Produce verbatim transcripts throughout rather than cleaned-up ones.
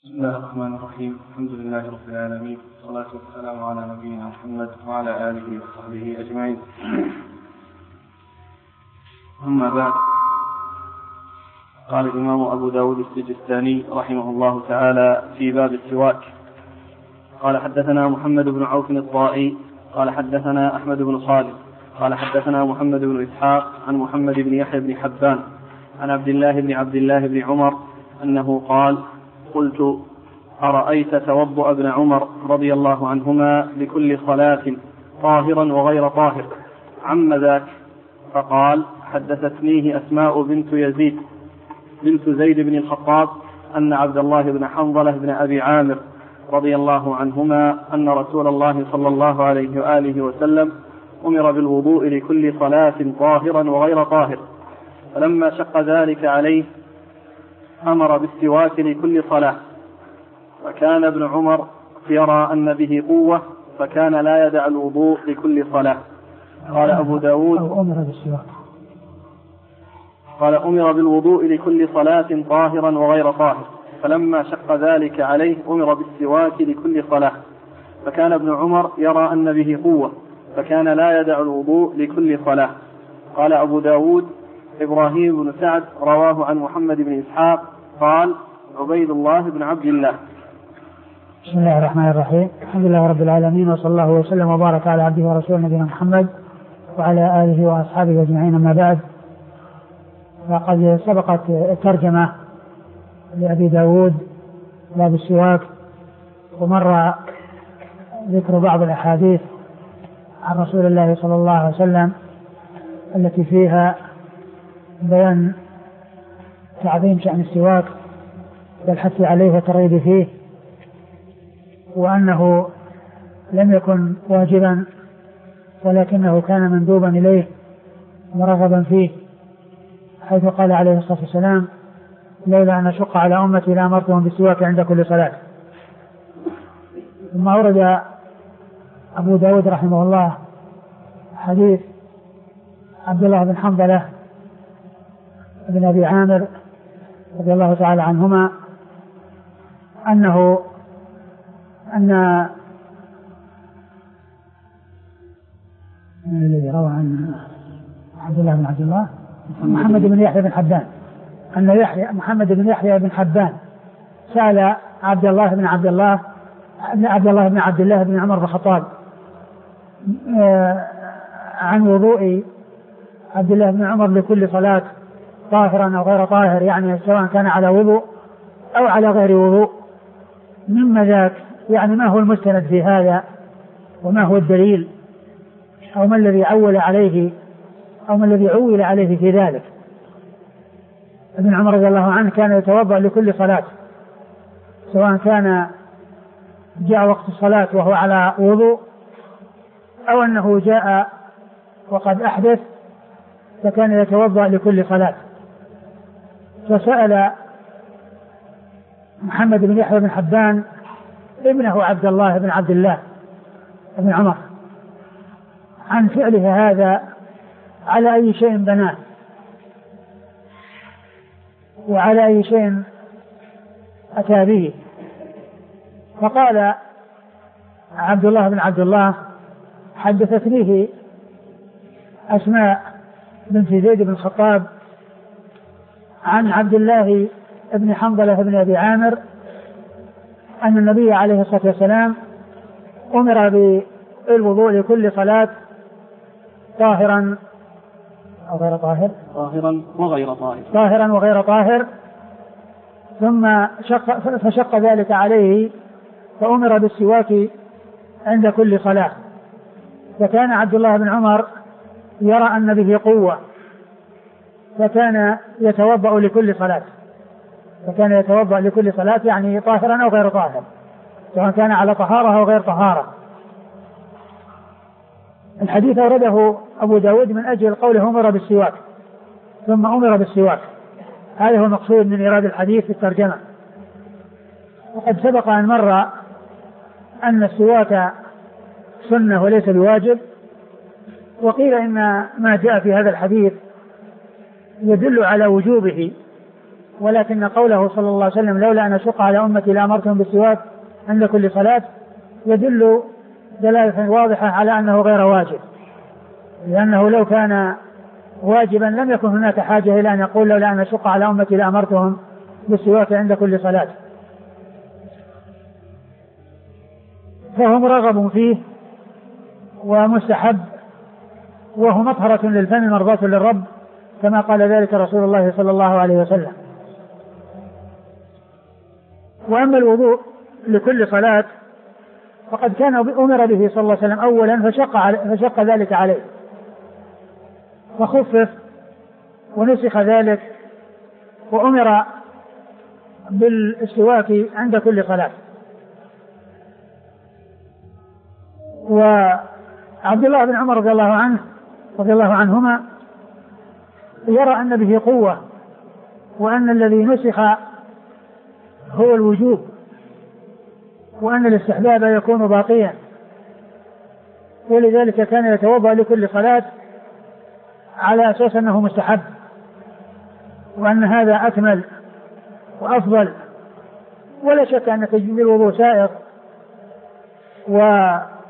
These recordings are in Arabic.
بسم الله الرحمن الرحيم. الحمد لله رب العالمين، والصلاة والسلام على نبينا محمد وعلى آله وصحبه أجمعين. أما بعد، قال الإمام أبو داود السجستاني رحمه الله تعالى في باب السواك: قال حدثنا محمد بن عوف الطائي قال حدثنا أحمد بن صالح قال حدثنا محمد بن إسحاق عن محمد بن يحيى بن حبان عن عبد الله بن عبد الله بن عمر أنه قال: قلت: أرأيت توضؤ ابن عمر رضي الله عنهما لكل صلاة طاهرا وغير طاهر عم ذاك؟ فقال: حدثتنيه أسماء بنت يزيد بنت زيد بن الخطاب أن عبد الله بن حنظلة بن أبي عامر رضي الله عنهما أن رسول الله صلى الله عليه وآله وسلم أمر بالوضوء لكل صلاة طاهرا وغير طاهر، فلما شق ذلك عليه أمر بالسواك لكل صلاة، فكان ابن عمر يرى أن به قوة فكان لا يدع الوضوء لكل صلاة. قال أبو داود: أمر بالسواك قال أمر بالوضوء لكل صلاة طاهرا وغير طاهر، فلما شق ذلك عليه أمر بالسواك لكل صلاة، فكان ابن عمر يرى أن به قوة فكان لا يدع الوضوء لكل صلاة. قال أبو داود: إبراهيم بن سعد رواه عن محمد بن إسحاق قال: عبيد الله بن عبد الله. بسم الله الرحمن الرحيم. الحمد لله رب العالمين، وصلى الله وسلم وبارك على عبده ورسوله نبينا محمد وعلى آله وأصحابه أجمعين. أما بعد، فقد سبقت الترجمة لأبي داود باب السواك، ومر ذكر بعض الأحاديث عن رسول الله صلى الله عليه وسلم التي فيها بيان تعظيم شأن السواك والحث عليه والترغيب فيه، وأنه لم يكن واجبا ولكنه كان مندوبا إليه مرغبا فيه، حيث قال عليه الصلاة والسلام: لولا أن أشق على أمتي لأمرتهم بالسواك عند كل صلاة. ثم أورد أبو داود رحمه الله حديث عبد الله بن حنظلة بن أبي عامر رضي الله تعالى عنهما أنه أن الذي روى عن عبد الله بن عبد الله محمد بن يحيى بن حبان أن يحيى محمد بن يحيى بن حبان سأل عبد الله بن عبد الله عبد الله بن عبد الله بن عمر بن الخطاب عن وضوء عبد الله بن عمر لكل صلاة طاهرا أو غير طاهر، يعني سواء كان على وضوء أو على غير وضوء، مما ذاك، يعني ما هو المستند في هذا وما هو الدليل أو ما الذي عول عليه أو ما الذي عول عليه في ذلك. ابن عمر رضي الله عنه كان يتوضأ لكل صلاة، سواء كان جاء وقت الصلاة وهو على وضوء أو أنه جاء وقد أحدث، فكان يتوضأ لكل صلاة. فسأل محمد بن يحيى بن حبان ابنه عبد الله بن عبد الله بن عمر عن فعله هذا على أي شيء بناه وعلى أي شيء أتى به. فقال عبد الله بن عبد الله: حدثتنيه أسماء بنت زيد بن الخطاب عن عبد الله بن حنظلة بن أبي عامر أن النبي عليه الصلاة والسلام أمر بالوضوء لكل صلاة طاهرا أو غير طاهر طاهرا وغير طاهر طاهرا وغير طاهر ثم شق فشق ذلك عليه فأمر بالسواك عند كل صلاة، فكان عبد الله بن عمر يرى أن به قوة فكان يتوضأ لكل صلاة فكان يتوضأ لكل صلاة يعني طاهرا أو غير طاهر، سواء كان على طهارة أو غير طهارة. الحديث أورده أبو داود من أجل قوله أمر بالسواك ثم أمر بالسواك، هذا هو المقصود من إيراد الحديث في الترجمة. وقد سبق أن مر أن السواك سنة وليس بواجب، وقيل إن ما جاء في هذا الحديث يدل على وجوبه ولكن قوله صلى الله عليه وسلم لولا أن أشق على أمتي لأمرتهم بالسواك عند كل صلاة يدل دلالة واضحة على أنه غير واجب، لأنه لو كان واجبا لم يكن هناك حاجة إلى أن يقول لولا أن أشق على أمتي لأمرتهم بالسواك عند كل صلاة. فهو مرغب فيه ومستحب، وهو مطهرة للفم مرضاة للرب كما قال ذلك رسول الله صلى الله عليه وسلم. وأما الوضوء لكل صلاة فقد كان أمر به صلى الله عليه وسلم أولا فشق, فشق ذلك عليه وخفف ونسخ ذلك وأمر بالسواك عند كل صلاة. وعبد الله بن عمر رضي الله عنه رضي الله عنهما يرى أن به قوة، وأن الذي نسخ هو الوجوب، وأن الاستحباب يكون باقيا، ولذلك كان يتوضأ لكل صلاة على أساس أنه مستحب، وأن هذا أكمل وأفضل. ولا شك أن تجديد الوضوء سائغ، و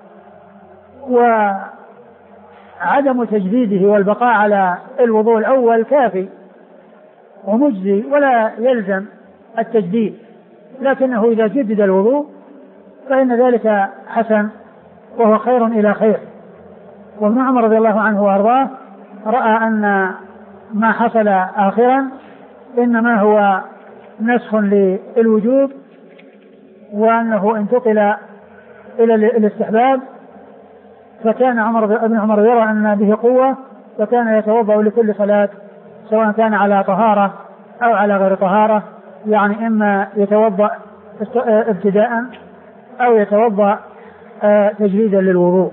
وعدم تجديده والبقاء على الوضوء الأول كافي ومجزي ولا يلزم التجديد، لكنه إذا جدد الوضوء فإن ذلك حسن وهو خير إلى خير. وابن عمر رضي الله عنه وأرضاه رأى أن ما حصل آخرا إنما هو نسخ للوجوب، وأنه انتقل إلى الاستحباب، فكان عمر ابن عمر يرى أن به قوة، وكان يتوضأ لكل صلاة سواء كان على طهارة أو على غير طهارة، يعني إما يتوضأ ابتداء أو يتوضأ تجديدا للوضوء.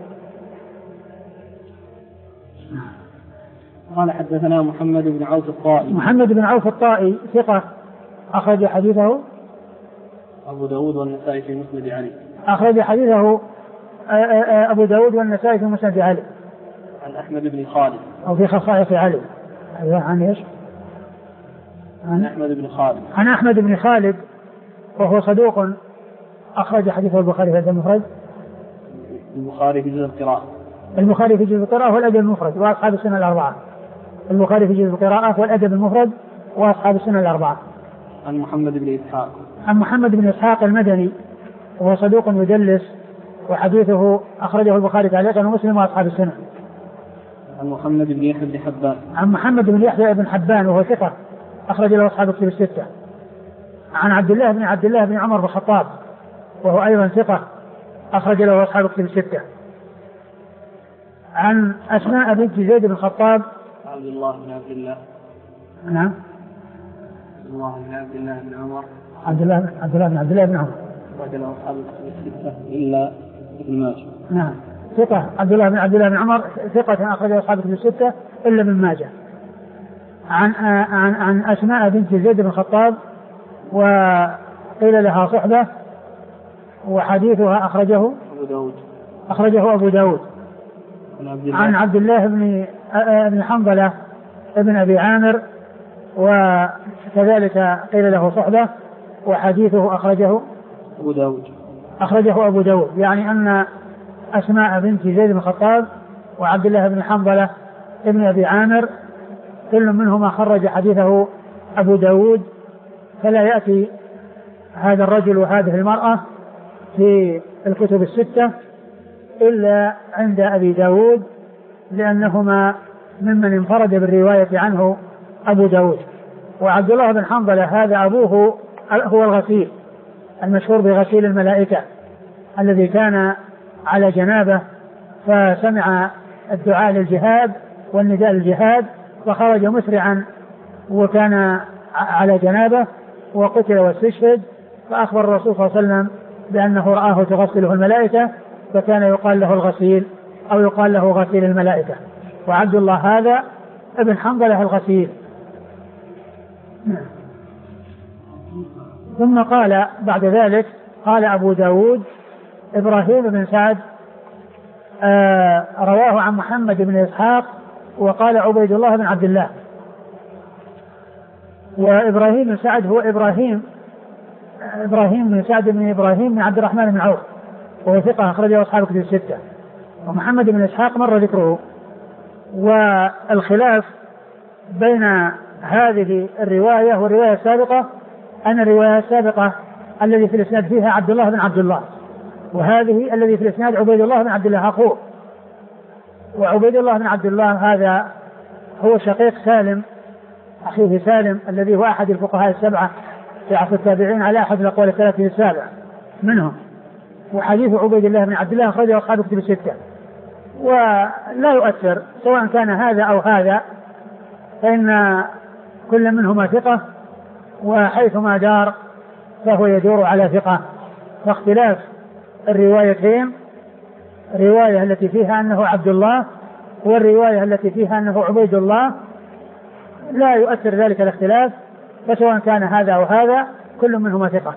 قال حدثنا محمد بن عوف الطائي. محمد بن عوف الطائي ثقة أخرج حديثه أبو داود والنسائي في مسند علي. أخرج حديثه أبو داود والنسائي في مسند علي. عن أحمد بن خالد أو في خصائص علي. أيوة عن إيش؟ عن أحمد بن خالد. عن أحمد بن خالد وهو صدوق أخرج حديثه البخاري في الأدب المفرد. البخاري في جزء القراءة. البخاري في جزء القراءة والأدب المفرد وأصحاب السنة الأربعة. البخاري في جزء القراءة والأدب المفرد وأصحاب السنة الأربعة. عن محمد بن إسحاق. عن محمد بن إسحاق المدني وهو صدوق يدلس وحديثه أخرجه البخاري تعليقا ومسلم وأصحاب السنة. عن محمد بن يحيى بن حبان. عن محمد بن يحيى بن حبان وهو ثقة أخرج له أصحاب الكتب الستة. عن عبد الله بن عبد الله بن عمر بن الخطاب وهو أيضا ثقة أخرج له أصحاب الكتب الستة. عن أسماء بنت زيد بن الخطاب. عبد الله بن عبد الله. نعم. عبد الله بن عبد الله بن عمر. عبد الله عبد الله بن عبد الله بن عمر. أخرج له أصحاب الكتب الستة إلا ابن ماجه. نعم ثقة عبد الله بن عبد الله بن عمر ثقة أخرج له أصحاب الكتب الستة إلا ابن ماجه. عن عن عن أسماء بنت زيد بن الخطاب وقيل لها صحبة وحديثها أخرجه أبو داود. أخرجه أبو داود. عن عبد الله بن بن حنظلة ابن أبي عامر وكذلك قيل له صحبة وحديثه أخرجه أبو داود. أخرجه أبو داود، يعني أن أسماء بنت زيد بن الخطاب وعبد الله بن حنظلة ابن أبي عامر كل منهما خرج حديثه أبو داود، فلا يأتي هذا الرجل وهذه المرأة في الكتب الستة إلا عند أبي داود، لأنهما ممن انفرد بالرواية عنه أبو داود. وعبد الله بن حنظلة هذا أبوه هو الغسيل المشهور بغسيل الملائكة الذي كان على جنابه فسمع الدعاء للجهاد والنداء للجهاد وخرج مسرعا وكان على جنابه وقتل واستشهد، فأخبر الرسول صلى الله عليه وسلم بأنه رآه تغسله الملائكة فكان يقال له الغسيل أو يقال له غسيل الملائكة. وعبد الله هذا ابن حنظلة الغسيل. ثم قال بعد ذلك قال أبو داود إبراهيم بن سعد آه رواه عن محمد بن إسحاق وقال عبيد الله بن عبد الله. وإبراهيم بن سعد هو إبراهيم إبراهيم بن سعد بن إبراهيم بن عبد الرحمن بن عوف وهو ثقة أخرجه أصحاب كتب الستة. ومحمد بن إسحاق مر ذكره. والخلاف بين هذه الرواية والرواية السابقة أن الرواية السابقة الذي في الإسناد فيها عبد الله بن عبد الله، وهذه الذي في الإسناد عبيد الله بن عبد الله أخوه. وعبيد الله بن عبد الله هذا هو شقيق سالم أخيه سالم الذي هو أحد الفقهاء السبعة في عصر التابعين على أحد الأقوال الثلاثة السابع منهم. وحديث عبيد الله بن عبد الله أخرجه أصحاب كتب الستة. ولا يؤثر سواء كان هذا أو هذا، فإن كل منهما ثقة، وحيثما دار فهو يدور على ثقة. فاختلاف الروايتين، الرواية التي فيها أنه عبد الله والرواية التي فيها أنه عبيد الله، لا يؤثر ذلك الاختلاف، فسواء كان هذا أو هذا كل منهما ثقة.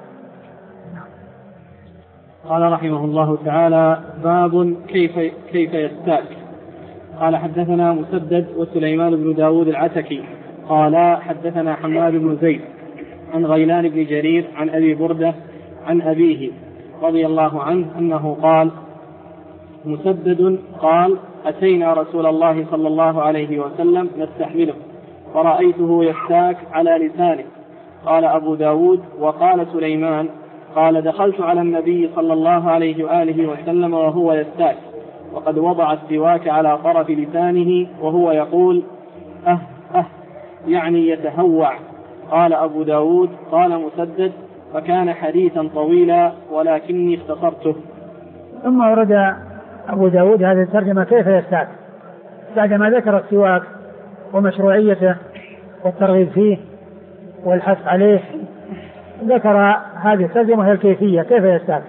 قال رحمه الله تعالى: باب كيف كيف يستاك. قال: حدثنا مسدد وسليمان بن داود العتكي قال: حدثنا حماد بن زيد عن غيلان بن جرير عن أبي بردة عن أبيه رضي الله عنه أنه قال: مسدد قال: أتينا رسول الله صلى الله عليه وسلم نستحمله فرأيته يستاك على لسانه. قال أبو داود: وقال سليمان قال: دخلت على النبي صلى الله عليه وآله وسلم وهو يستاك وقد وضع السواك على طرف لسانه وهو يقول أه أه يعني يتهوع. قال أبو داود: قال مسدد: فكان حديثا طويلا ولكني اختصرته. ثم ورد أبو داود هذه الترجمة كيف يستاك بعدما ذكر السواك ومشروعيته والترغيب فيه والحث عليه، ذكر هذه الترجمة هي الكيفية كيف يستاك.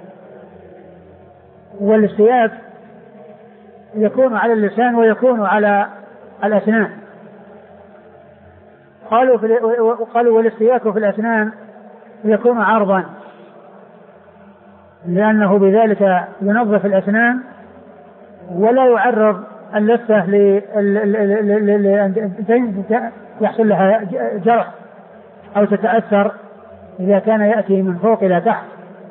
والاستياك يكون على اللسان ويكون على الأسنان. قالوا في قالوا والاستياك في الأسنان يكون عرضا، لأنه بذلك ينظف الأسنان ولا يعرض اللثة لأن يحصل لها جرح أو تتأثر إذا كان يأتي من فوق إلى تحت،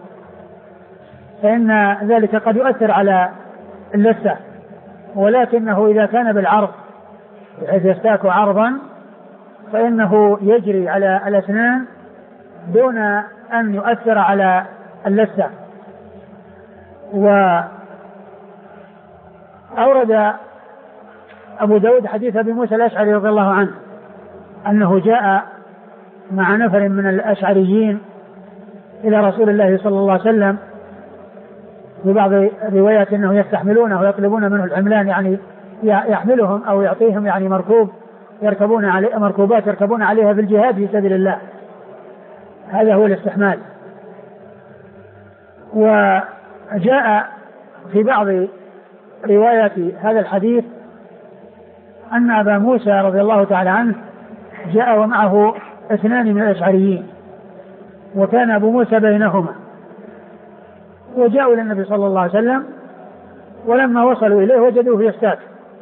فإن ذلك قد يؤثر على اللثة. ولكنه إذا كان بالعرض بحيث يستاك عرضا فإنه يجري على الأسنان دون أن يؤثر على اللثة. وأورد أبو داود حديث أبي موسى الأشعري رضي الله عنه أنه جاء مع نفر من الأشعريين إلى رسول الله صلى الله عليه وسلم، في بعض الروايات أنه يستحملونه ويطلبون منه الحملان، يعني يحملهم أو يعطيهم يعني مركوب يركبون عليه، مركوبات يركبون عليها في الجهاد في سبيل الله، هذا هو الاستحمال. وجاء في بعض روايات هذا الحديث أن أبا موسى رضي الله تعالى عنه جاء ومعه اثنان من الأشعريين، وكان أبو موسى بينهما، وجاءوا إلى النبي صلى الله عليه وسلم، ولما وصلوا إليه وجدوه يستاك.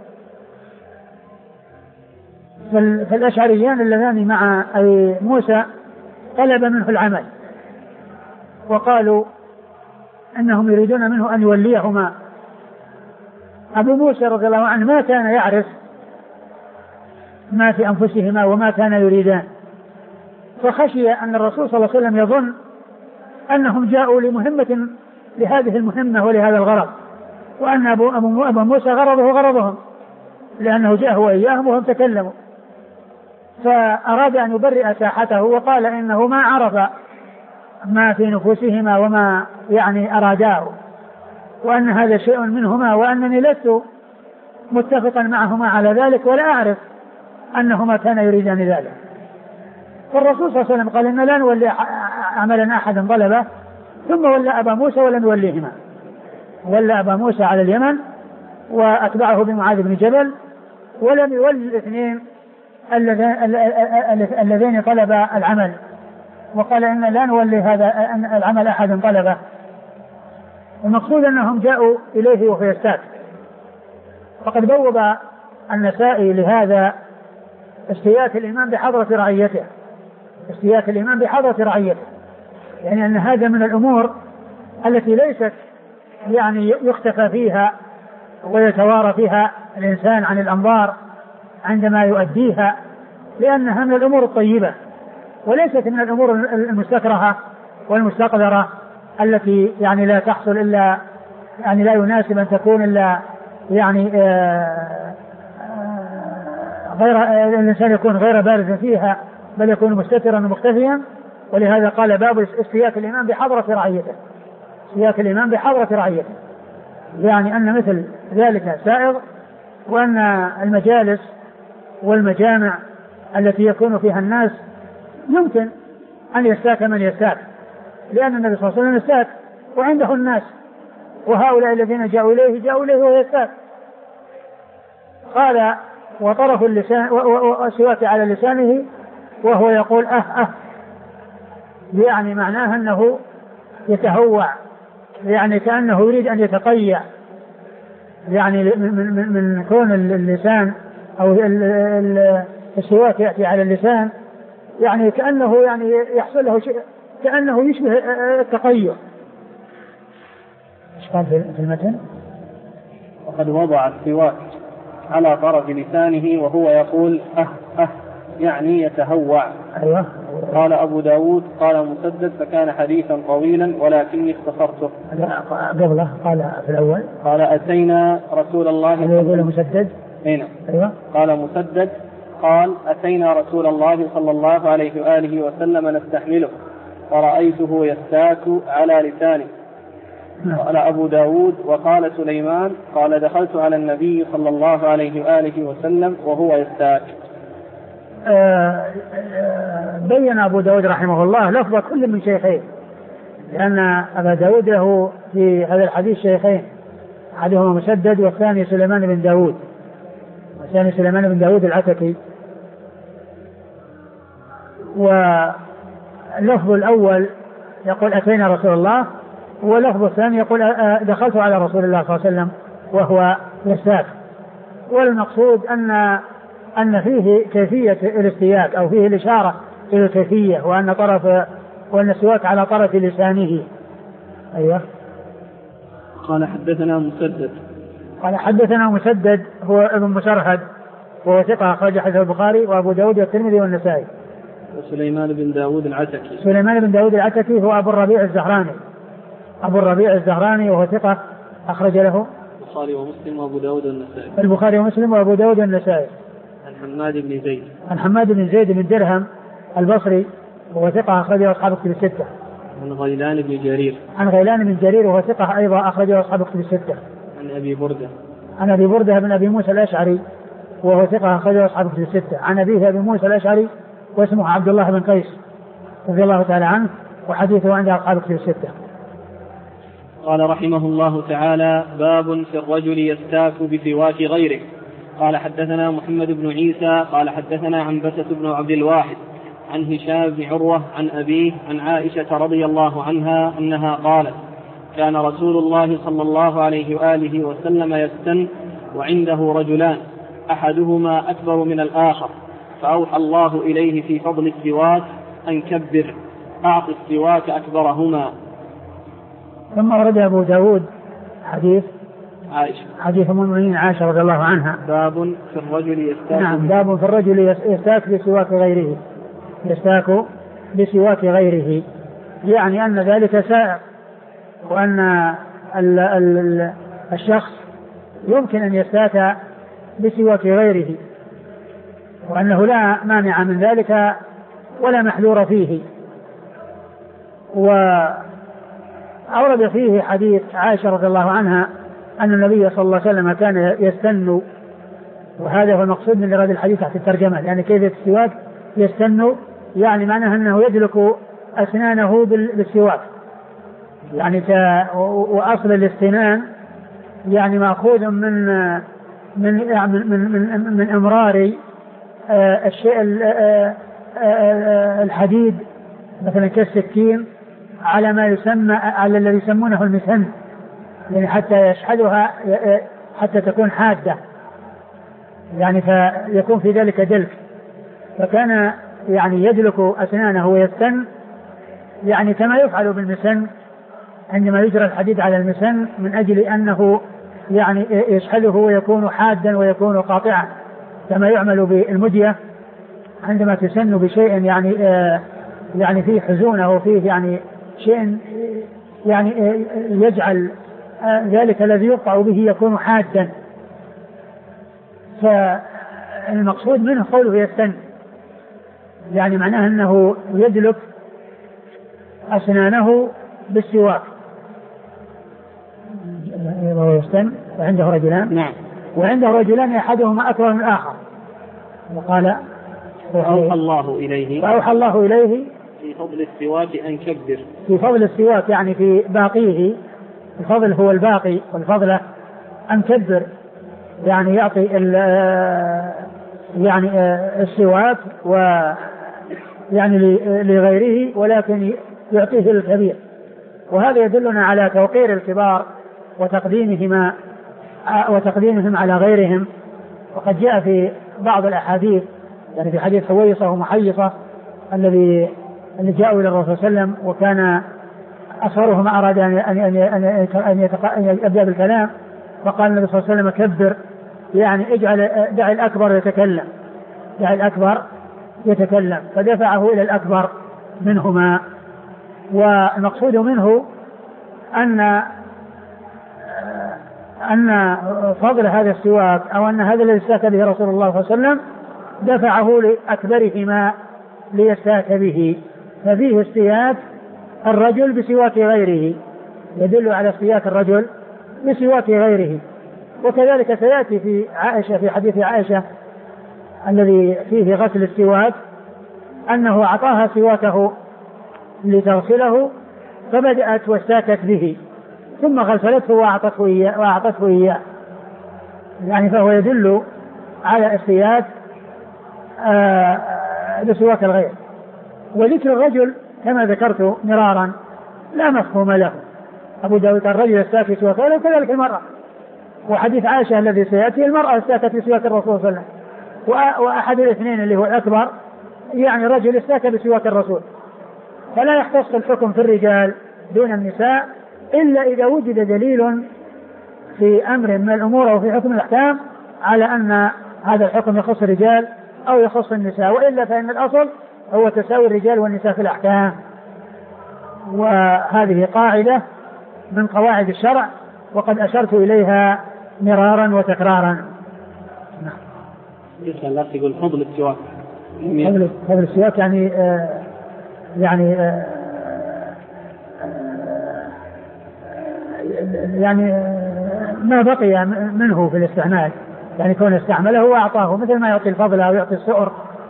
فالأشعريان اللذان مع أبي موسى طلب منه العمل، وقالوا أنهم يريدون منه أن يوليهما. أبو موسى رضي الله عنه ما كان يعرف ما في أنفسهما وما كان يريدان، فخشي أن الرسول صلى الله عليه وسلم يظن أنهم جاءوا لمهمة لهذه المهمة ولهذا الغرض، وأن أبو, أبو موسى غرضه غرضهم، لأنه جاء وإياهم وهم تكلموا. فأراد أن يبرئ ساحته وقال إنه ما عرف ما في نفوسهما وما يعني أراداه، وأن هذا شيء منهما، وأنني لست متفقا معهما على ذلك ولا أعرف أنهما كان يريدان ذلك. فالرسول صلى الله عليه وسلم قال إن لا نولي عملا أحدا طلبه، ثم ولى أبا موسى ولم يوليهما، ولى أبا موسى على اليمن وأتبعه بمعاذ بن جبل، ولم يولي الاثنين اللذين طلب العمل، وقال إن لا نولي هذا العمل أحدا طلبه. المقصود أنهم جاءوا إليه وهو يستاك. فقد بوب النسائي لهذا استياك الإمام بحضرة رعيته، استياك الإمام بحضرة رعيته، يعني أن هذا من الأمور التي ليست يعني يختفى فيها ويتوارى فيها الإنسان عن الأنظار عندما يؤديها، لأنها من الأمور الطيبة وليست من الأمور المستكرهة والمستقذرة التي يعني لا تحصل إلا يعني لا يناسب أن تكون إلا يعني غير الإنسان يكون غير بارز فيها، بل يكون مستترا ومختفيا. ولهذا قال باب استياك الإمام بحضرة رعيته، استياك الإمام بحضرة رعيته، يعني أن مثل ذلك سائغ، وأن المجالس والمجامع التي يكون فيها الناس يمكن أن يستاك من يستاك، لأن النبي صلى الله عليه وسلم يستاك وعنده الناس، وهؤلاء الذين جاءوا إليه جاءوا إليه ويستاك. قال وطرف اللسان وسواك على لسانه وهو يقول أه أه، يعني معناها أنه يتهوع، يعني كأنه يريد أن يتقيع، يعني من, من, من كون اللسان أو السواك يأتي على اللسان، يعني كأنه يعني يحصل له شيء كأنه يشبه التقيع. ايش قال في المتن؟ وقد وضع السواك على طرف لسانه وهو يقول أه أه، يعني يتهوع. أيوة. قال أبو داود قال مسدد فكان حديثا طويلا ولكني اختصرته. قبله قال في الأول قال أتينا رسول الله يقول مسدد. هنا. أيوة. قال مسدد قال أتينا رسول الله صلى الله عليه وآله وسلم نستحمله فرأيته يستاك على لسانه. قال أبو داود وقال سليمان قال دخلت على النبي صلى الله عليه وآله وسلم وهو يستاك. آه بين أبو داود رحمه الله لفظ كل من شيخين، لأن أبا داود له في هذا الحديث شيخين، أحدهما مسدد والثاني سليمان بن داود، والثاني سليمان بن داود العتكي. واللفظ الأول يقول أتينا رسول الله، واللفظ الثاني يقول دخلت على رسول الله صلى الله عليه وسلم وهو يستاك. والمقصود أن أن فيه كيفية الاستياك أو فيه الإشارة إلى الكيفية، وأن طرف وأن السواك على طرف لسانه. أيوة. قال حدثنا مسدد قال حدثنا مسدد هو ابن مسرهد وهو ثقة أخرج حديث البخاري وأبو داود والترمذي والنسائي. وسليمان بن داود العتكي سليمان بن داود العتكي هو أبو الربيع الزهراني أبو الربيع الزهراني وهو ثقة أخرج له البخاري ومسلم وأبو داود والنسائي. البخاري ومسلم وأبو داود والنسائي. عن حماد بن زيد عن حماد بن زيد بن درهم البصري وهو ثقة أخرجه أصحاب الكتب الستة. عن غيلان بن جرير عن غيلان بن جرير وهو ثقة أيضا أخرجه أصحاب الكتب الستة. عن أبي بردة عن أبي بردة بن أبي موسى الأشعري وهو ثقة أخرجه أصحاب الكتب الستة. عن أبيه أبي موسى الأشعري واسمه عبد الله بن قيس رضي الله تعالى عنه وحديثه عند أصحاب الكتب الستة. قال رحمه الله تعالى باب في الرجل يستاك بسواك غيره. قال حدثنا محمد بن عيسى قال حدثنا عنبسة بن عبد الواحد عن هشام بن عروة عن أبيه عن عائشة رضي الله عنها أنها قالت كان رسول الله صلى الله عليه وآله وسلم يستن وعنده رجلان أحدهما أكبر من الآخر فأوحى الله إليه في فضل السواك أن كبر أعط السواك أكبرهما. ثم ورد أبو داود حديث عائشة حديث أم المؤمنين عائشة رضي الله عنها باب في الرجل يستاك. نعم باب في الرجل يستاك بسواك غيره يستاك بسواك غيره، يعني أن ذلك سائغ، وأن ال ال الشخص يمكن أن يستاك بسواك غيره، وأنه لا مانع من ذلك ولا محذور فيه. وأورد فيه حديث عائشة رضي الله عنها أن النبي صلى الله عليه وسلم كان يستن، وهذا هو المقصود من إرادة الحديث تحت الترجمة، يعني كيف السواك يستن، يعني معناه أنه يدلك أسنانه بالسواك، يعني وأصل الاستنان يعني مأخوذ من من من من, من إمرار الشيء الحديد مثلا كالسكين على ما يسمى على الذي يسمونه المسن، يعني حتى يشحذها حتى تكون حادة، يعني فيكون في ذلك دلك. فكان يعني يدلك أسنانه ويستن، يعني كما يفعل بالمسن عندما يجرى الحديد على المسن من أجل أنه يعني يشحله ويكون حادا ويكون قاطعا، كما يعمل بالمدية عندما تسن بشيء يعني آه يعني فيه حزونة وفيه يعني شيء يعني آه يجعل آه ذلك الذي يقطع به يكون حادا. فالمقصود منه قوله يستن، يعني معناه أنه يدلك أسنانه بالسواك. ويستن وعنده رجلان، نعم، وعنده رجلان أحدهما أكبر من الآخر. وقال أوحى الله إليه فأوحى الله إليه في فضل السواك أن كبر، في فضل السواك يعني في باقيه، الفضل هو الباقي والفضل أن كبر، يعني يعطي يعني السواك ويعني لغيره ولكن يعطيه الكبير. وهذا يدلنا على توقير الكبار وتقديمهما وتقديمهم على غيرهم. وقد جاء في بعض الأحاديث يعني في حديث حويصة ومحيصة الذي اللي جاءوا إلى الرسول صلى الله عليه وسلم وكان أصغرهما أراد أن أن أن أن يبدأ بالكلام، فقال النبي صلى الله عليه وسلم كبر، يعني اجعل دع الأكبر يتكلم، دع الأكبر يتكلم، فدفعه إلى الأكبر منهما. والمقصود منه أن أن فضل هذا السواك أو أن هذا الذي استاك به رسول الله صلى الله عليه وسلم دفعه لأكبرهما ليستاك به. ففيه استياك الرجل بسواك غيره، يدل على استياك الرجل بسواك غيره. وكذلك سيأتي في عائشة في حديث عائشة الذي فيه غسل السواك أنه أعطاها سواكه لتغسله فبدأت واستاكت به ثم غسلته وأعطته إياه, وأعطته إياه يعني فهو يدل على استياك بسواك الغير. وذكر الرجل كما ذكرت مرارا لا مفهوم له. أبو داود الرجل يستاك بسواك له كذلك المرأة. وحديث عائشة الذي سيأتي المرأة استاكت بسواك الرسول صلى الله عليه وسلم، وأحد الاثنين اللي هو الأكبر يعني رجل استاك بسواك الرسول. فلا يختص الحكم في الرجال دون النساء إلا إذا وجد دليل في أمر من الأمور أو في حكم الأحكام على أن هذا الحكم يخص الرجال أو يخص النساء، وإلا فإن الأصل هو تساوي الرجال والنساء في الأحكام. وهذه قاعدة من قواعد الشرع وقد أشرت إليها مرارا وتكرارا. يسأل لا تقول فضل السواك. فضل, فضل السواك يعني آه يعني آه يعني ما بقي منه في الاستعمال، يعني كون استعمله وأعطاه مثل ما يعطي الفضل أو يعطي السؤر،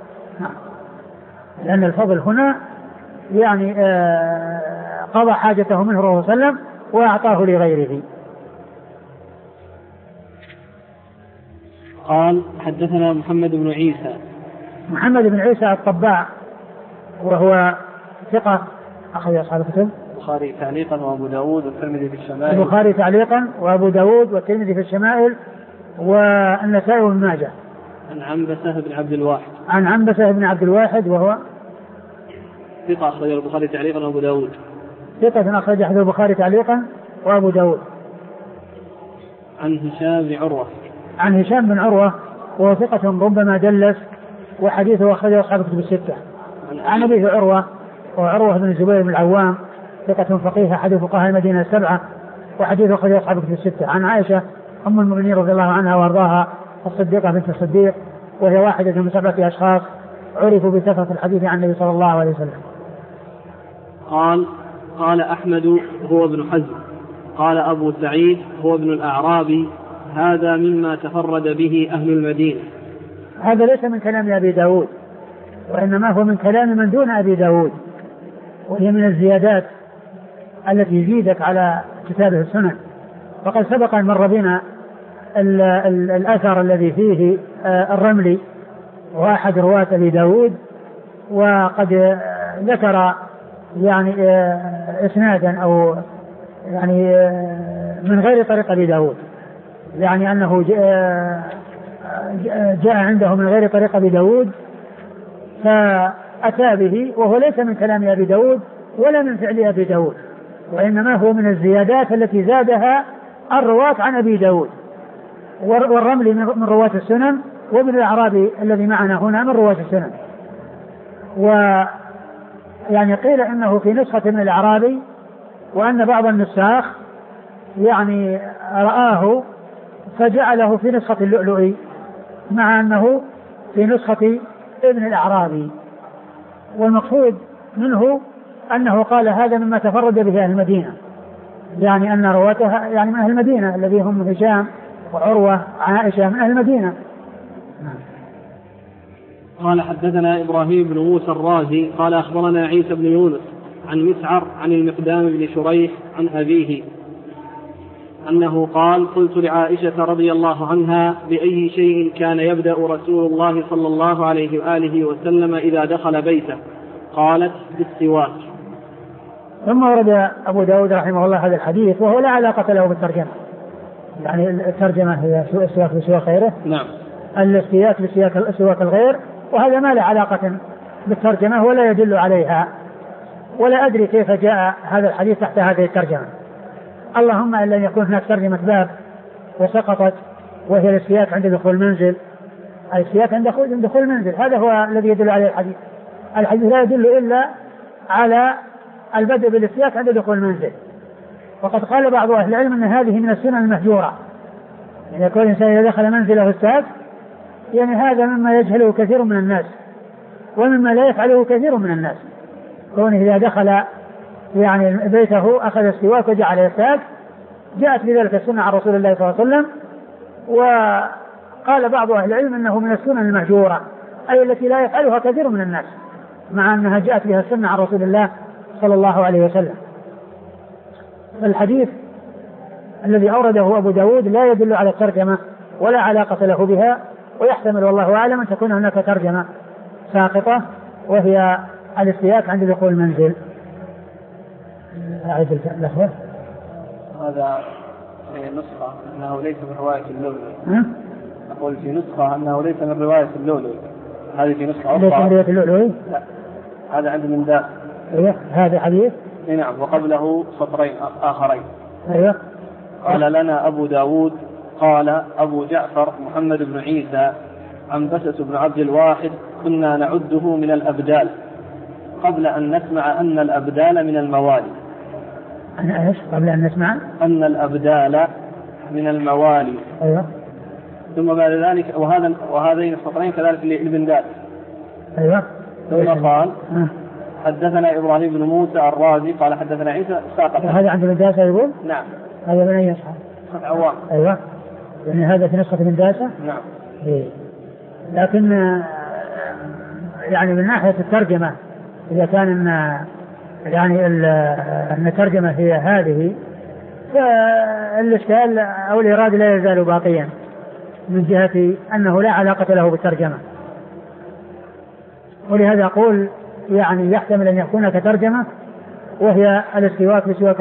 لأن الفضل هنا يعني قضى حاجته منه صلى الله عليه وسلم وأعطاه لغيره. قال حدثنا محمد بن عيسى. محمد بن عيسى الطباع وهو ثقة أخرج أصحاب الكتب البخاري تعليقا وأبو داود والترمذي في الشمائل. البخاري تعليقا وأبو داود والترمذي في الشمائل والنسائي وابن ماجه. عن عنبسة بن عبد الواحد. عن عنبسة بن عبد الواحد وهو ثقة أخرج البخاري تعليقا وأبو داود. ثقة أخرج أحد البخاري تعليقا وأبو داود. عن هشام بن عروة. عن هشام بن عروة وهو ثقة ربما دلس وحديثه أخرجه أصحاب الكتب الستة. عن أبيه عروة وعروة بن الزبير بن العوام ثقة فقيه أحد فقهاء المدينة السبعة وحديثه أخرجه أصحاب الكتب الستة. عن عائشة أم المؤمنين رضي الله عنها وأرضاها الصديقة بنت الصديق وهي واحدة من سبعة أشخاص عرفوا بكثرة الحديث عن النبي صلى الله عليه وسلم. قال قال أحمد هو ابن حزم قال أبو سعيد هو ابن الأعرابي هذا مما تفرد به أهل المدينة. هذا ليس من كلام أبي داود وإنما هو من كلام من دون أبي داود، وهي من الزيادات التي زيدت على كتابه السنن. وقد سبق أن مر بنا ال ال الأثر الذي فيه الرملي وأحد رواة أبي داود، وقد ذكر يعني إسنادا أو يعني من غير طريق أبي داود، يعني أنه جاء عنده من غير طريق أبي داود، أتى به وهو ليس من كلام أبي داود ولا من فعل أبي داود، وإنما هو من الزيادات التي زادها الرواة عن أبي داود، والرملي من رواة السنن، وابن الأعرابي الذي معنا هنا من رواة السنن. ويعني قيل إنه في نسخة من الأعرابي، وأن بعض النساخ يعني رآه فجعله في نسخة اللؤلؤي مع أنه في نسخة ابن الأعرابي، والمقصود منه أنه قال هذا مما تفرد به أهل المدينة، يعني أن رواتها يعني من أهل المدينة الذي هم هشام وعروة عائشة من أهل المدينة. قال حدثنا إبراهيم بن موسى الرازي قال أخبرنا عيسى بن يونس عن مسعر عن المقدام بن شريح عن أبيه أنه قال قلت لعائشة رضي الله عنها بأي شيء كان يبدأ رسول الله صلى الله عليه وآله وسلم إذا دخل بيته؟ قالت بالسواك. ثم ورد أبو داود رحمه الله هذا الحديث وهو لا علاقة له بالترجمة، يعني الترجمة هي السواك بسواك غيره، نعم، الاستياك بسواك الغير، وهذا ما له علاقة بالترجمة ولا يدل عليها، ولا أدري كيف جاء هذا الحديث تحت هذه الترجمة، اللهم إلا أن يكون هناك ترجمة باب وسقطت وهي الاستياك عند دخول المنزل، الاستياك عند دخول المنزل، هذا هو الذي يدل عليه الحديث. الحديث لا يدل إلا على البدء بالاستياك عند دخول المنزل. وقد قال بعض أهل العلم أن هذه من السنن المهجورة، يعني يقول الإنسان إذا دخل منزله استاك، يعني هذا مما يجهله كثير من الناس ومما لا يفعله كثير من الناس، كونه إذا دخل يعني بيته أخذ السواك وجعل يستاك، جاءت بذلك السنة عن رسول الله صلى الله عليه وسلم. وقال بعض أهل العلم أنه من السنن المهجورة، أي التي لا يفعلها كثير من الناس، مع أنها جاءت بها السنة عن رسول الله صلى الله عليه وسلم. الحديث الذي أورده أبو داود لا يدل على الترجمة ولا علاقة له بها، ويحتمل والله أعلم أن تكون هناك ترجمة ساقطة وهي الاستياك عند دخول المنزل. أعيد اللفظة. هذا في نسخة أنه ليس من رواية اللؤلؤي. أقول في نسخة أنه ليس من رواية اللؤلؤي. هذه في نسخة أخرى. ليس من رواية اللؤلؤي؟ لا، هذا عند المنداء. أيوه، هذا حديث. نعم، وقبله سطرين آخرين. أيوه. قال لنا أبو داود قال أبو جعفر محمد بن عيسى عنبسة بن عبد الواحد كنا نعده من الأبدال قبل أن نسمع أن الأبدال من الموالي. أنا إيش؟ قبل أن نسمع أن الأبدال من الموالي. أيوه. ثم بعد ذلك وهذا وهذين السطرين كذلك للبنداد. أيوه. ثم قال أه. حدثنا إبراهيم بن موسى الرازي قال حدثنا عيسى ساقط. هذا عند البنداسة يقول؟ نعم. هذا من أي أصحاب؟ عوام. أيوه. يعني هذا في نسخة البنداسة؟ نعم. إيه. لكن يعني من ناحية الترجمة إذا كان إن يعني أن الترجمة هي هذه، فالإشكال أو الإرادة لا يزال باقيا من جهة أنه لا علاقة له بالترجمة. ولهذا أقول يعني يحتمل أن يكون كترجمة وهي الاستواك بسواك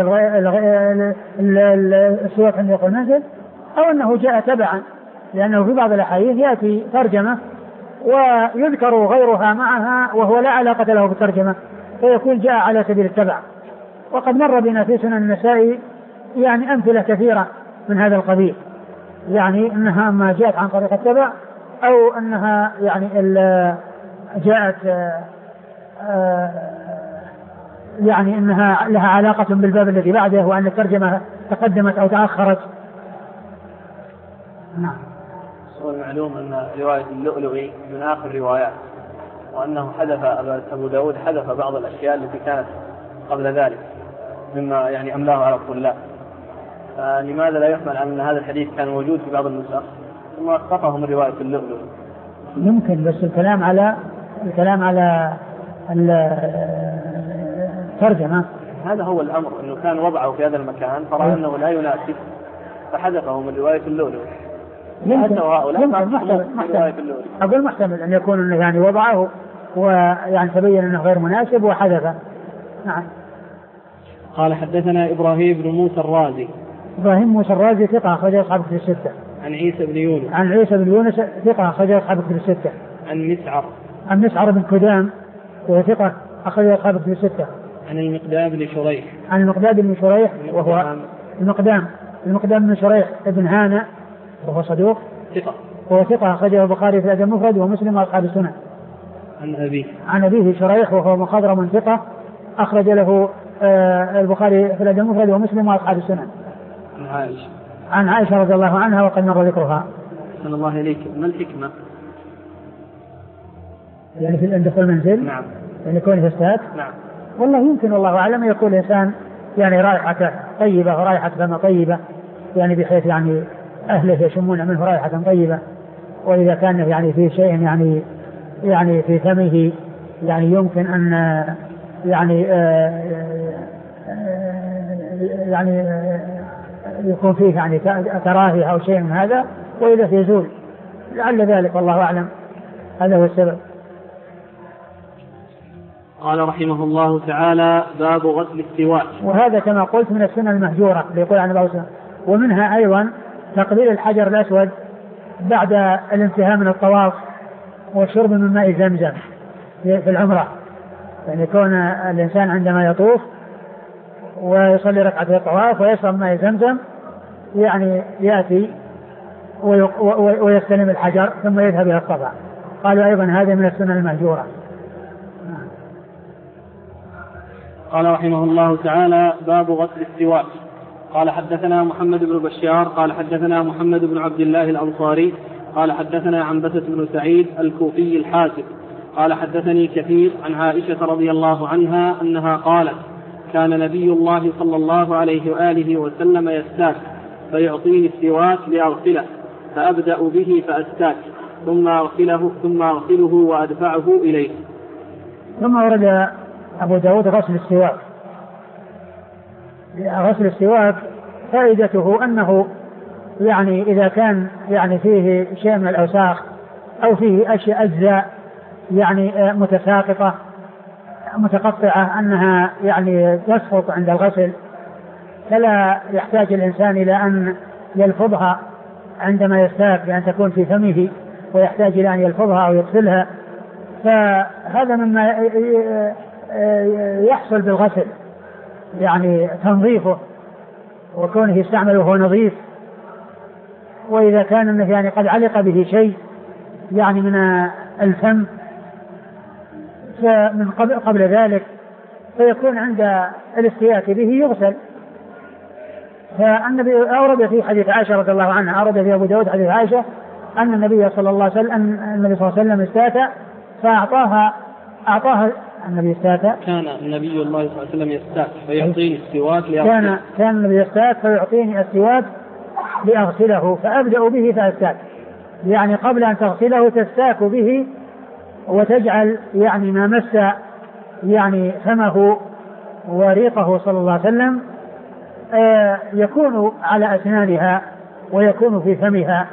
السواك عند دخول المنزل، أو أنه جاء تبعا، لأنه في بعض الأحاديث يأتي ترجمة ويذكر غيرها معها وهو لا علاقة له بالترجمة، فيكون جاء على سبيل التبع. وقد مر بنا في سنن النسائي يعني أمثلة كثيرة من هذا القبيل، يعني أنها ما جاءت عن طريق التبع أو أنها يعني جاءت يعني أنها لها علاقة بالباب الذي بعده وأن الترجمة تقدمت أو تأخرت. نعم. والمعلوم أن رواية اللؤلؤي من آخر الروايات، وأنه حذف أبو داود حذف بعض الأشياء التي كانت قبل ذلك مما يعني أملاه على الطلاب. فلماذا لا يحمل أن هذا الحديث كان موجود في بعض النسخ ثم أسقطه من رواية اللؤلؤي؟ يمكن، بس الكلام على الكلام على الترجمة هذا هو الأمر، أنه كان وضعه في هذا المكان فرأى أنه لا يناسب فحذفه من رواية اللؤلؤي. يمكن محتمل محتمل أقول محتمل أن يكون يعني وضعه ويعني تبين أنه غير مناسب وحذفه. نعم. قال حدثنا إبراهيم بن موسى الرازي. إبراهيم موسى الرازي ثقة أخرج أصحاب الكتب الستة. عن عيسى بن يونس. عن عيسى بن يونس ثقة أخرج أصحاب الكتب الستة. عن مسعر. عن مسعر بن كدام وهو ثقة أخرج أصحاب الكتب الستة. عن المقدام بن شريح. عن المقدام بن شريح وهو المقدام المقدام بن شريح ابن هانة وهو صدوق ثقة. وهو ثقة أخرجه البخاري في الأدب المفرد ومسلم وأصحاب السنن. عن أبيه. عن أبيه شريح وهو مخضرم ثقة أخرج له آه البخاري في الأدب المفرد ومسلم وأصحاب السنن. عن عائشة. عن عائشة رضي الله عنها وقد مر ذكرها. صلى الله عليك. ما الحكمة؟ يعني في دخول المنزل. نعم. يعني يكون فستات. نعم. والله يمكن والله أعلم يكون الإنسان يعني رائحة طيبة ورائحة فم طيبة يعني بحيث يعني أهله يشمون منه رائحة طيبة. وإذا كان يعني في شيء يعني يعني في فمه يعني يمكن أن يعني آه يعني آه يكون فيه يعني كراهية أو شيء من هذا وإذا يزول لعل ذلك والله أعلم هذا هو السبب. قال رحمه الله تعالى باب غسل السواك. وهذا كما قلت من السنة المهجورة يقول عن بعض السنة. ومنها أيضا تقبيل الحجر الأسود بعد الانتهاء من الطواف والشرب من ماء زمزم في العمرة. يعني يكون الإنسان عندما يطوف ويصلي ركعة الطواف ويشرب ماء زمزم يعني يأتي ويستلم الحجر ثم يذهب إلى الصفا. قالوا أيضا هذا من السنة المهجورة. قال رحمه الله تعالى باب غسل السواك. قال حدثنا محمد بن بشار قال حدثنا محمد بن عبد الله الأنصاري قال حدثنا عنبسة بن سعيد الكوفي الحاسب قال حدثني كثير عن عائشة رضي الله عنها أنها قالت كان نبي الله صلى الله عليه وآله وسلم يستاك فيعطيني السواك لأغسله فأبدأ به فأستاك ثم أغسله ثم أغسله وأدفعه إليه. ثم ورد أبو داود غسل السواك. غسل السواك فائدته أنه يعني إذا كان يعني فيه شيء من الأوساخ أو فيه أشياء أجزاء يعني متساقطة متقطعة أنها يعني تسقط عند الغسل فلا يحتاج الإنسان إلى أن يلفظها عندما يستاك بأن تكون في فمه ويحتاج إلى أن يلفظها أو يغسلها. فهذا مما يحصل بالغسل يعني تنظيفه وكونه يستعمل وهو نظيف. وإذا كان يعني قد علق به شيء يعني من الفم فمن قبل, قبل ذلك فيكون عند الاستياك به يغسل. فالنبي أورد في حديث عائشة رضي الله عنها أورد في أبو داود حديث عائشة أن النبي صلى الله عليه وسلم النبي صلى الله عليه وسلم استاك فأعطاها أعطاها النبي استاك كان النبي الله صلى الله عليه وسلم يستاك فيعطيني السواك كان كان النبي يستاك فيعطيني السواك لأغسله فأبدأ به فأستاك. يعني قبل أن تغسله تستاك به وتجعل يعني ما مس يعني فمه وريقه صلى الله عليه وسلم آه يكون على أسنانها ويكون في فمها.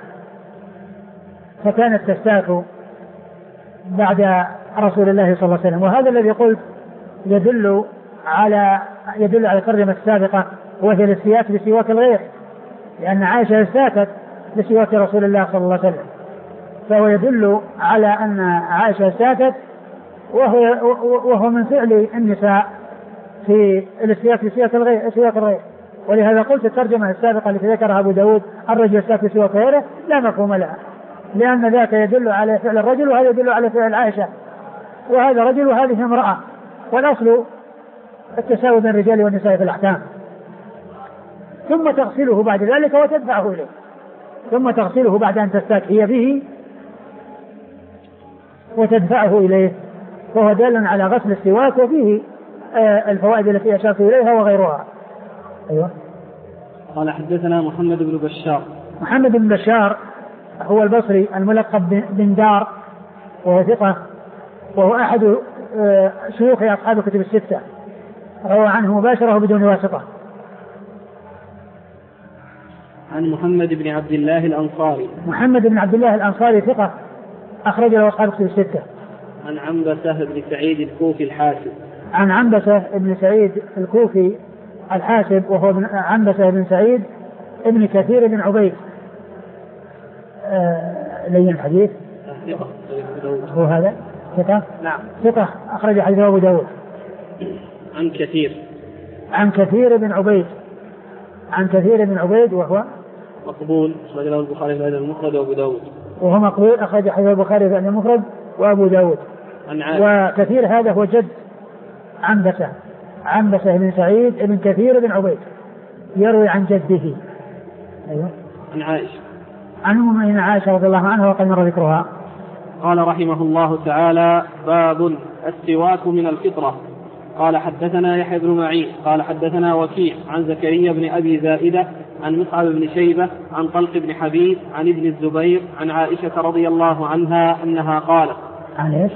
فكانت تستاك بعد رسول الله صلى الله عليه وسلم. وهذا الذي قلت يدل على يدل على الترجمة السابقة وهي الاستياك بسواك الغير لأن عائشة استاكت بسواك رسول الله صلى الله عليه وسلم. فهو يدل على أن عائشة استاكت وهو, وهو من فعل النساء في الاستياك بسواك الغير, سواك الغير. ولهذا قلت الترجمة السابقة التي ذكرها أبو داود الرجل يستاك بسواك غيره لا مفهوم لها لأن ذاك يدل على فعل الرجل وهذا يدل على فعل عائشة وهذا رجل وهذه امرأة والأصل التساوي بين الرجال والنساء في الأحكام. ثم تغسله بعد ذلك وتدفعه إليه ثم تغسله بعد أن تستاك هي به وتدفعه إليه. وهو دال على غسل السواك وفيه آه الفوائد التي أشرت إليها وغيرها. أيوة. قال حدثنا محمد بن بشار. محمد بن بشار هو البصري الملقب بن دار وهو ثقة وهو أحد آه شيوخ أصحاب الكتب الستة روى عنه مباشرة بدون واسطة. عن محمد بن عبد الله الأنصاري. محمد بن عبد الله الأنصاري ثقة أخرج له أصحاب الكتب الستة. عن عنبسة بن سعيد الكوفي الحاسب. عن عنبسة بن سعيد الكوفي الحاسب وهو عنبسة بن سعيد ابن كثير بن عبيد آه لين الحديث هو هذا ثقة نعم ثقة أخرج حديث أبو داود. عن كثير عن كثير بن عبيد عن كثير بن عبيد وهو مقبول أخرج له البخاري في المفرد وأبو داود وهو مقبول أخرج حديث البخاري في المفرد وأبو داود. وكثير هذا هو جد عنبسة عنبسة بن سعيد بن كثير بن عبيد يروي عن جده. أيوه. عن عائشة عن أم عائشة رضي الله عنها وقد مر ذكرها. قال رحمه الله تعالى: باب السواك من الفطرة. قال حدثنا يحيى بن معين قال حدثنا وكيع عن زكريا بن أبي زائدة عن مصعب بن شيبة عن طلق بن حبيب عن ابن الزبير عن عائشة رضي الله عنها أنها قالت. عن إيش؟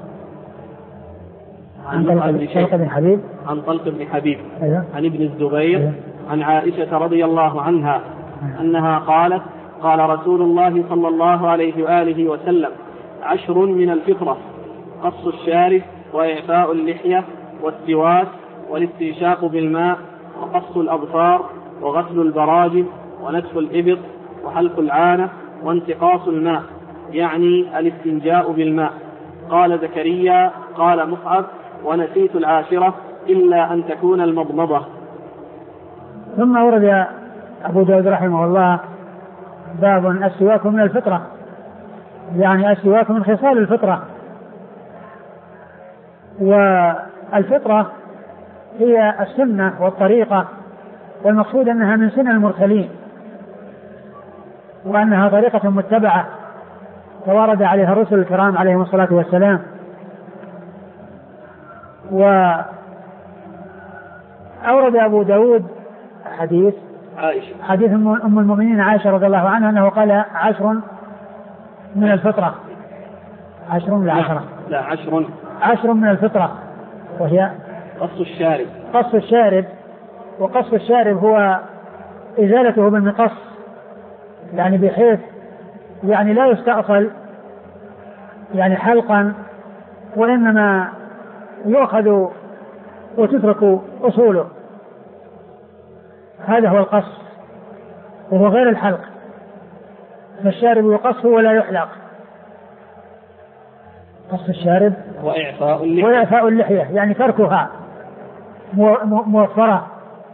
عن طلق بن حبيب عن طلق بن حبيب أيوه. عن ابن الزبير أيوه. عن عائشة رضي الله عنها أنها قالت: قال رسول الله صلى الله عليه وآله وسلم: عشر من الفطرة: قص الشارب، وإعفاء اللحية، والسواك، والاستنشاق بالماء، وقص الأظفار، وغسل البراجم، ونتف الإبط، وحلق العانة، وانتقاص الماء، يعني الاستنجاء بالماء. قال زكريا: قال مصعب: ونسيت العاشرة إلا أن تكون المضمضة. ثم ورد أبو داود رحمه الله باب السواك من الفطرة، يعني السواك من خصال الفطرة. والفطرة هي السنة والطريقة، والمقصود أنها من سنن المرسلين، وأنها طريقة متبعة توارد عليها الرسل الكرام عليهم الصلاة والسلام. وأورد أبو داود حديث عائشة حديث أم المؤمنين عائشة رضي الله عنها أنه قال: عشر من الفطرة. عشر لا عشرة لا عشر عشر من الفطرة، وهي قص الشارب. قص الشارب، وقص الشارب هو إزالته بالمقص، يعني بحيث يعني لا يستأصل يعني حلقا، وإنما يؤخذ وتترك أصوله. هذا هو القص، وهو غير الحلق، فالشارب يقص ولا يحلق. قص الشارب وإعفاء اللحية, وإعفاء اللحية يعني تركها موفرة،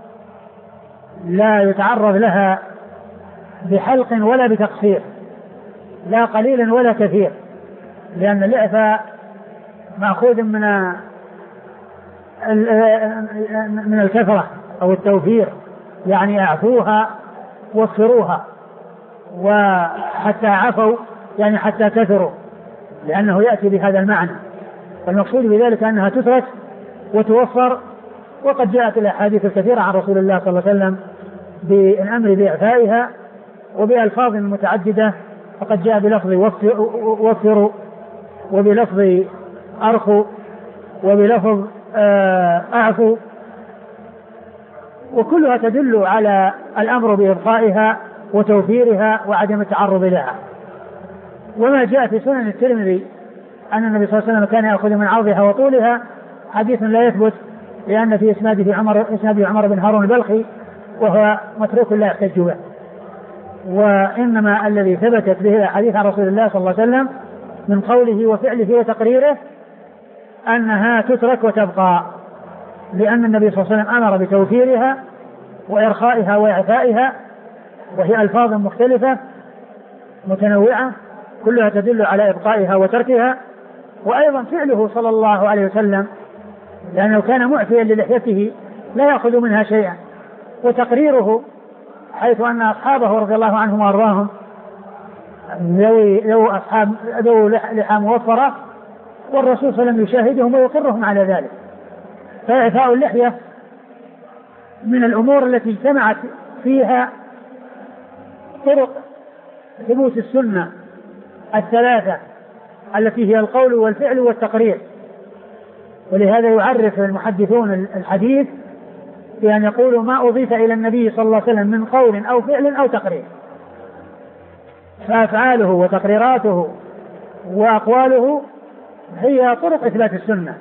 لا يتعرض لها بحلق ولا بتقصير، لا قليل ولا كثير، لأن الإعفاء مأخوذ من من الكثرة أو التوفير، يعني أعفوها وفروها، وحتى عفوا يعني حتى كثروا، لأنه يأتي بهذا المعنى. والمقصود بذلك أنها تترك وتوفر. وقد جاءت الأحاديث الكثيرة عن رسول الله صلى الله عليه وسلم بالأمر بإعفائها وبألفاظ متعددة، فقد جاء بلفظ وفروا، وبلفظ أرخوا، وبلفظ أعفوا، وكلها تدل على الأمر بإبقائها وتوفيرها وعدم التعرض لها. وما جاء في سنن الترمذي أن النبي صلى الله عليه وسلم كان يأخذ من عرضها وطولها حديث لا يثبت، لأن في إسناده عمر, إسناده عمر بن هارون البلخي، وهو متروك لا يحتج به. وإنما الذي ثبتت به الحديث عن رسول الله صلى الله عليه وسلم من قوله وفعله وتقريره أنها تترك وتبقى، لأن النبي صلى الله عليه وسلم أمر بتوفيرها وإرخائها وإعفائها، وهي ألفاظ مختلفة متنوعة كلها تدل على إبقائها وتركها. وأيضا فعله صلى الله عليه وسلم، لأنه كان معفيا للحيته لا يأخذ منها شيئا، وتقريره حيث أن أصحابه رضي الله عنهم وأرضاهم ذوي ذو أصحاب ذو لحى موفرة، والرسول صلى الله عليه وسلم يشاهدهم ويقرهم على ذلك. فإعفاء اللحية من الأمور التي اجتمعت فيها طرق ثبوت السنة الثلاثة التي هي القول والفعل والتقرير. ولهذا يعرف المحدثون الحديث بأن يقولوا ما أضيف إلى النبي صلى الله عليه وسلم من قول أو فعل أو تقرير، فأفعاله وتقريراته وأقواله هي طرق إثبات السنة.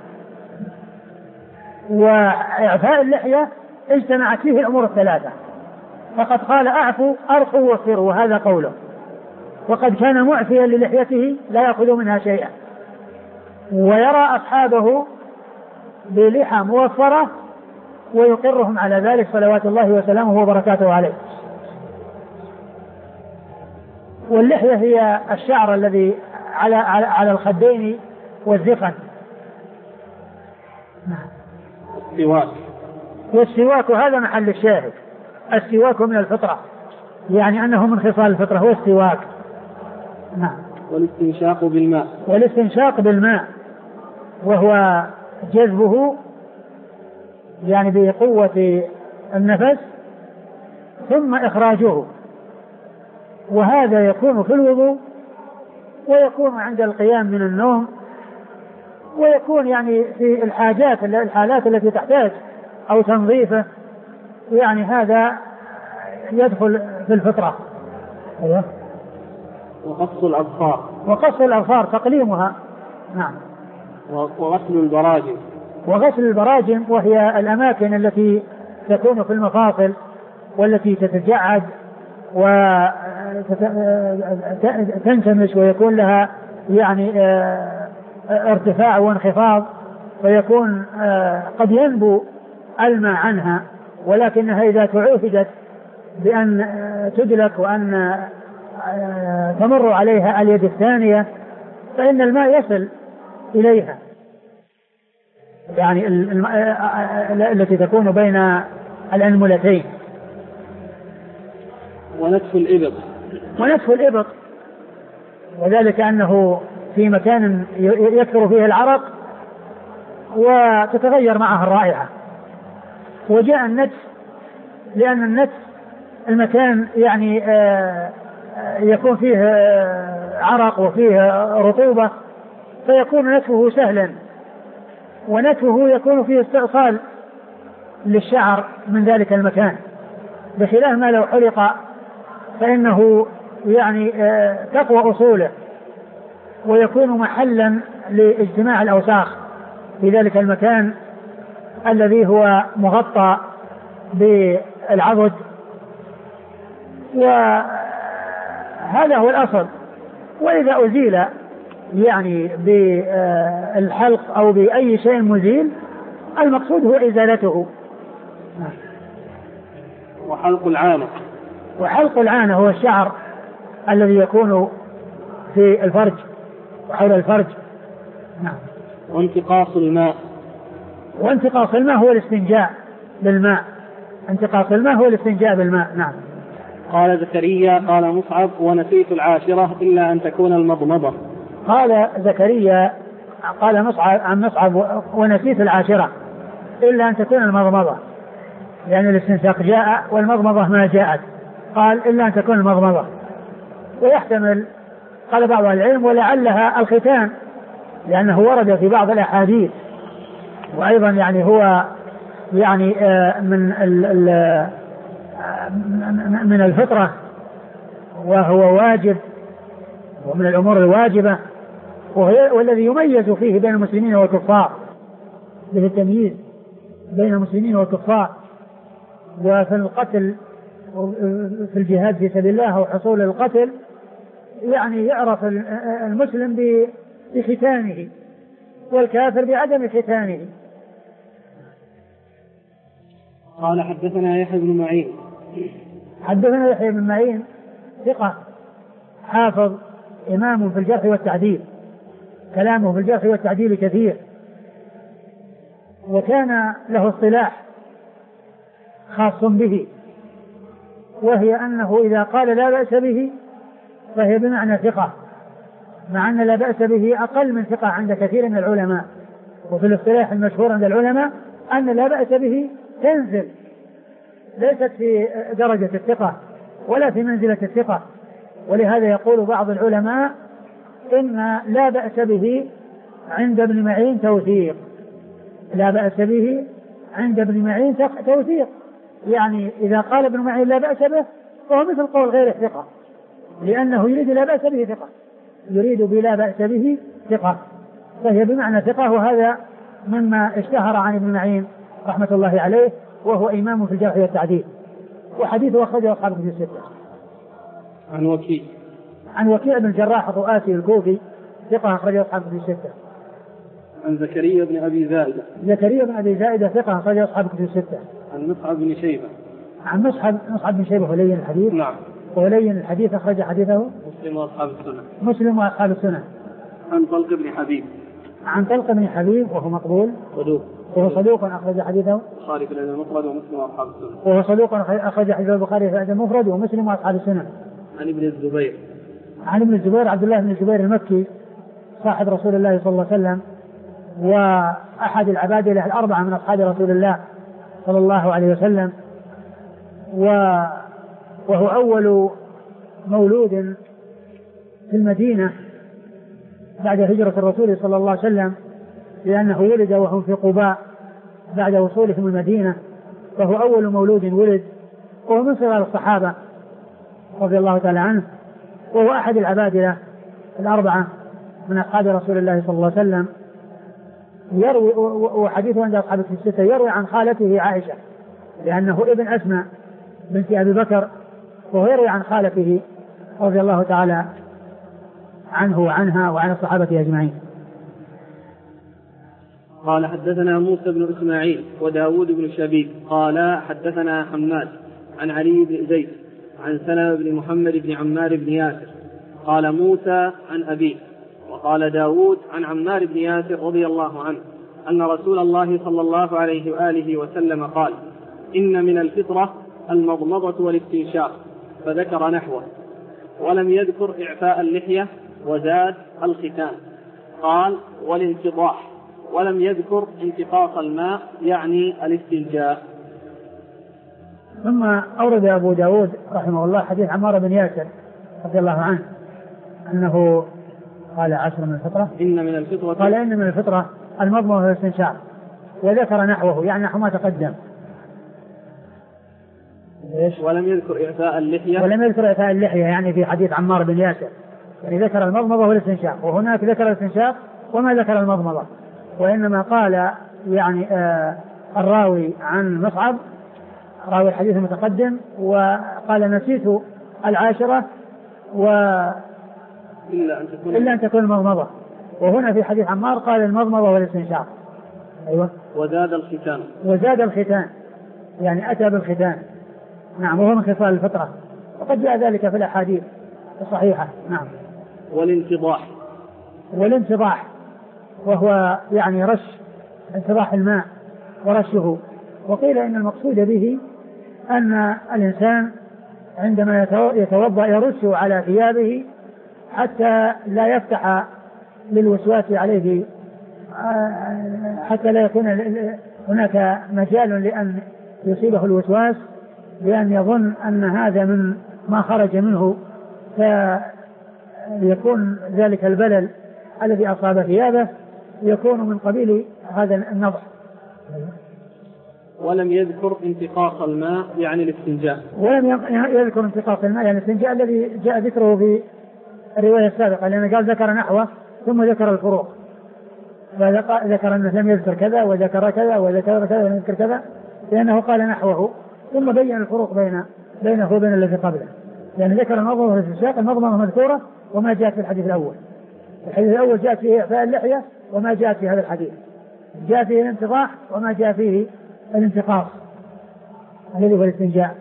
وإعفاء اللحية اجتمعت فيه الأمور الثلاثة، فقد قال أعفوا أرخوا وفروا، وهذا قوله، وقد كان معفيا للحيته لا يأخذ منها شيئا، ويرى أصحابه بلحى موفرة ويقرهم على ذلك صلوات الله وسلامه وبركاته عليه. واللحية هي الشعر الذي على على الخدين والذقن. السواك. والسواك هذا محل الشاهد، السواك من الفطرة، يعني أنه من خصال الفطرة هو السواك. نعم. والاستنشاق بالماء. والاستنشاق بالماء وهو جذبه يعني بقوة النفس ثم إخراجه، وهذا يكون في الوضوء ويكون عند القيام من النوم ويكون يعني في الحاجات الحالات التي تحتاج أو تنظيفه، يعني هذا يدخل في الفطرة. أيوه. وقص الأظفار. وقص الأظفار تقليمها. نعم. وغسل البراجم. وغسل البراجم وهي الأماكن التي تكون في المفاصل والتي تتجعد وتنتمش ويكون لها يعني ارتفاع وانخفاض، ويكون قد ينبو الماء عنها، ولكنها إذا تعوهدت بأن تدلك وأن تمر عليها اليد الثانية فإن الماء يصل إليها، يعني التي تكون بين الأنملتين. ونتف الإبط. ونتف الإبط وذلك أنه في مكان يكثر فيه العرق وتتغير معه الرائحة، وجاء النتف لأن النتف المكان يعني يكون فيه عرق وفيه رطوبة فيكون نتفه سهلا، ونتفه يكون فيه استئصال للشعر من ذلك المكان، بخلاف ما لو حلق فإنه يعني تقوى أصوله ويكون محلا لاجتماع الأوساخ في ذلك المكان الذي هو مغطى بالعضد، وهذا هو الأصل. وإذا أزيل يعني بالحلق أو بأي شيء مزيل المقصود هو إزالته. وحلق العانة. وحلق العانة هو الشعر الذي يكون في الفرج وحول الفرج. نعم. وانتقاص الماء. وانتقاص الماء هو الاستنجاء بالماء. انتقاص الماء هو الاستنجاء بالماء. نعم. قال زكريا قال مصعب ونسيت العاشرة إلا أن تكون المضمضة. قال زكريا قال مصعب عن مصعب ونسيت العاشرة إلا أن تكون المضمضة، يعني الاستنشاق جاء والمضمضة ما جاءت، قال إلا أن تكون المضمضة. ويحتمل قال بعض العلم ولعلها الختان، لأنه ورد في بعض الأحاديث، وأيضا يعني هو يعني من من الفطرة وهو واجب ومن الأمور الواجبة، والذي يميز فيه بين المسلمين والكفار، به التمييز بين المسلمين والكفار. وفي القتل في الجهاد في سبيل الله وحصول القتل يعني يعرف المسلم بختانه والكافر بعدم ختانه. قال حدثنا يحيى بن معين. حدثنا يحيى بن معين ثقة حافظ إمام في الجرح والتعديل، كلامه في الجرح والتعديل كثير، وكان له اصطلاح خاص به، وهي أنه إذا قال لا بأس به فهي بمعنى ثقة، مع أن لا بأس به أقل من ثقة عند كثير من العلماء. وفي الاصطلاح المشهور عند العلماء أن لا بأس به تنزل، ليست في درجة الثقة ولا في منزلة الثقة. ولهذا يقول بعض العلماء إن لا بأس به عند ابن معين توثيق، لا بأس به عند ابن معين توثيق، يعني إذا قال ابن معين لا بأس به فهو مثل قول غير ثقة، لأنه يريد لا بأس به ثقة، يريد بلا بأس به ثقة، فهي بمعنى ثقة. وهذا مما اشتهر عن ابن معين رحمة الله عليه، وهو إمام في الجرح والتعديل، وحديثه أخرجه أصحاب في الستة. عن وكيع. عن وكيع بن الجراح الرؤاسي الكوفي ثقة أخرجه أصحاب في الستة. عن زكريا بن أبي زائدة. زكريا بن أبي زائدة ثقة أخرج أصحاب الكتب الستة. عن مصعب بن شيبة. عن مصعب مصعب بن شيبة ولين الحديث. نعم. ولين الحديث أخرج حديثه مسلم وأصحاب السنن. مسلم وأصحاب السنن. عن طلق بن حبيب. عن طلق بن حبيب وهو مقبول. صدوق. وهو صدوق أخرج حديثه البخاري في الأدب المفرد ومسلم وأصحاب السنن. وهو صدوق أخرج حديث البخاري في الأدب المفرد ومسلم وأصحاب السنن. عن ابن الزبير. عن ابن الزبير عبد الله بن الزبير المكي صاحب رسول الله صلى الله عليه وسلم وأحد العبادلة الأربعة من أصحاب رسول الله صلى الله عليه وسلم، وهو أول مولود في المدينة بعد هجرة الرسول صلى الله عليه وسلم، لأنه ولد وهم في قباء بعد وصولهم المدينة، فهو أول مولود ولد، وهو من صغار الصحابة رضي الله تعالى عنه، وهو أحد العبادلة الأربعة من أصحاب رسول الله صلى الله عليه وسلم. يروي وحديثه عند أصحاب الستة يروي عن خالته عائشة لأنه ابن أسماء بنت أبي بكر، وهو يروي عن خالته رضي الله تعالى عنه وعنها وعن الصحابة أجمعين. قال حدثنا موسى بن إسماعيل وداود بن شبيب قال حدثنا حماد عن علي بن زيد عن سلمة بن محمد بن عمار بن ياسر قال موسى عن أبيه، وقال داود عن عمار بن ياسر رضي الله عنه أن رسول الله صلى الله عليه وآله وسلم قال: إن من الفطرة المضمضة والاستنشاق، فذكر نحوه، ولم يذكر إعفاء اللحية، وزاد الختان. قال: والانتضاح، ولم يذكر انتقاص الماء يعني الاستنجاء. ثم أورد أبو داود رحمه الله حديث عمار بن ياسر رضي الله عنه أنه قال عشر من الفطرة إن من الفطرة قال إن من الفطرة المضمضة والاستنشاق، وذكر نحوه يعني نحو ما تقدم. ولم يذكر إعفاء اللحية ولم يذكر إعفاء اللحية يعني في حديث عمار بن ياسر، يعني ذكر المضمضة والاستنشاق، وهناك ذكر الاستنشاق وما ذكر المضمضة، وإنما قال يعني آه الراوي عن مصعب راوي الحديث المتقدم وقال نسيت العاشرة و إلا أن تكون إلا أن تكون المضمضة، وهنا في حديث عمار قال المضمضة والاستنشاق. أيوة. وزاد الختان وزاد الختان يعني أتى بالختان. نعم، وهو من خصال الفطرة، وقد جاء ذلك في الأحاديث الصحيحة. نعم. والانتضاح والانتضاح وهو يعني رش انتضاح الماء ورشه، وقيل إن المقصود به أن الإنسان عندما يتوضأ يرش على ثيابه حتى لا يفتح للوسواس عليه، حتى لا يكون هناك مجال لأن يصيبه الوسواس بأن يظن أن هذا من ما خرج منه، فيكون ذلك البلل الذي أصاب ثيابه يكون من قبيل هذا النضح. ولم يذكر انتقاص الماء يعني الاستنجاء. ولم يذكر انتقاص الماء يعني الاستنجاء الذي جاء ذكره في الرواية السابقة، لأنه قال ذكر نحوه ثم ذكر الفروق، فذكر أنه لم يذكر كذا وذكر كذا وذكر كذا ولم يذكر كذا، لأنه قال نحوه ثم بين الفروق بين بينه وبين الذي قبله، لأن ذكر المضمضة والاستنشاق، المضمضة مذكورة وما جاءت في الحديث الأول. الحديث الأول جاءت فيه إعفاء اللحية وما جاءت في هذا الحديث، جاء فيه الانتضاح وما جاء فيه الانتقاص الذي هو الاستنجاء.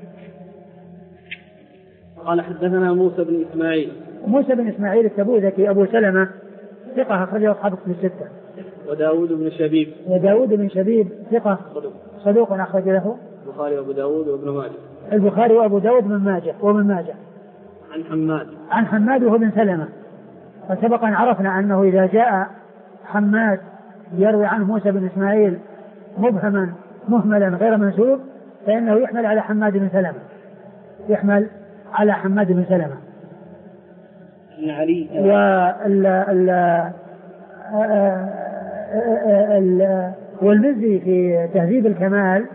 قال حدثنا موسى بن إسماعيل. موسى بن إسماعيل التبوذكي أبو سلمة ثقة أخرجه أصحاب الكتب الستة. وداود بن شبيب. وداود بن شبيب ثقة صدوق. صدوق أخرج له البخاري وأبو داود وابن ماجه. البخاري وأبو داود من ماجه ومن ماجه. عن حماد. عن حماد وهو بن سلمة. فسبق أن عرفنا أنه إذا جاء حماد يروي عنه موسى بن إسماعيل مبهما مهملا غير منسوب فإنه يحمل على حماد بن سلمة، يحمل على حماد بن سلمة. علي. وال ال والمزي في تهذيب الكمال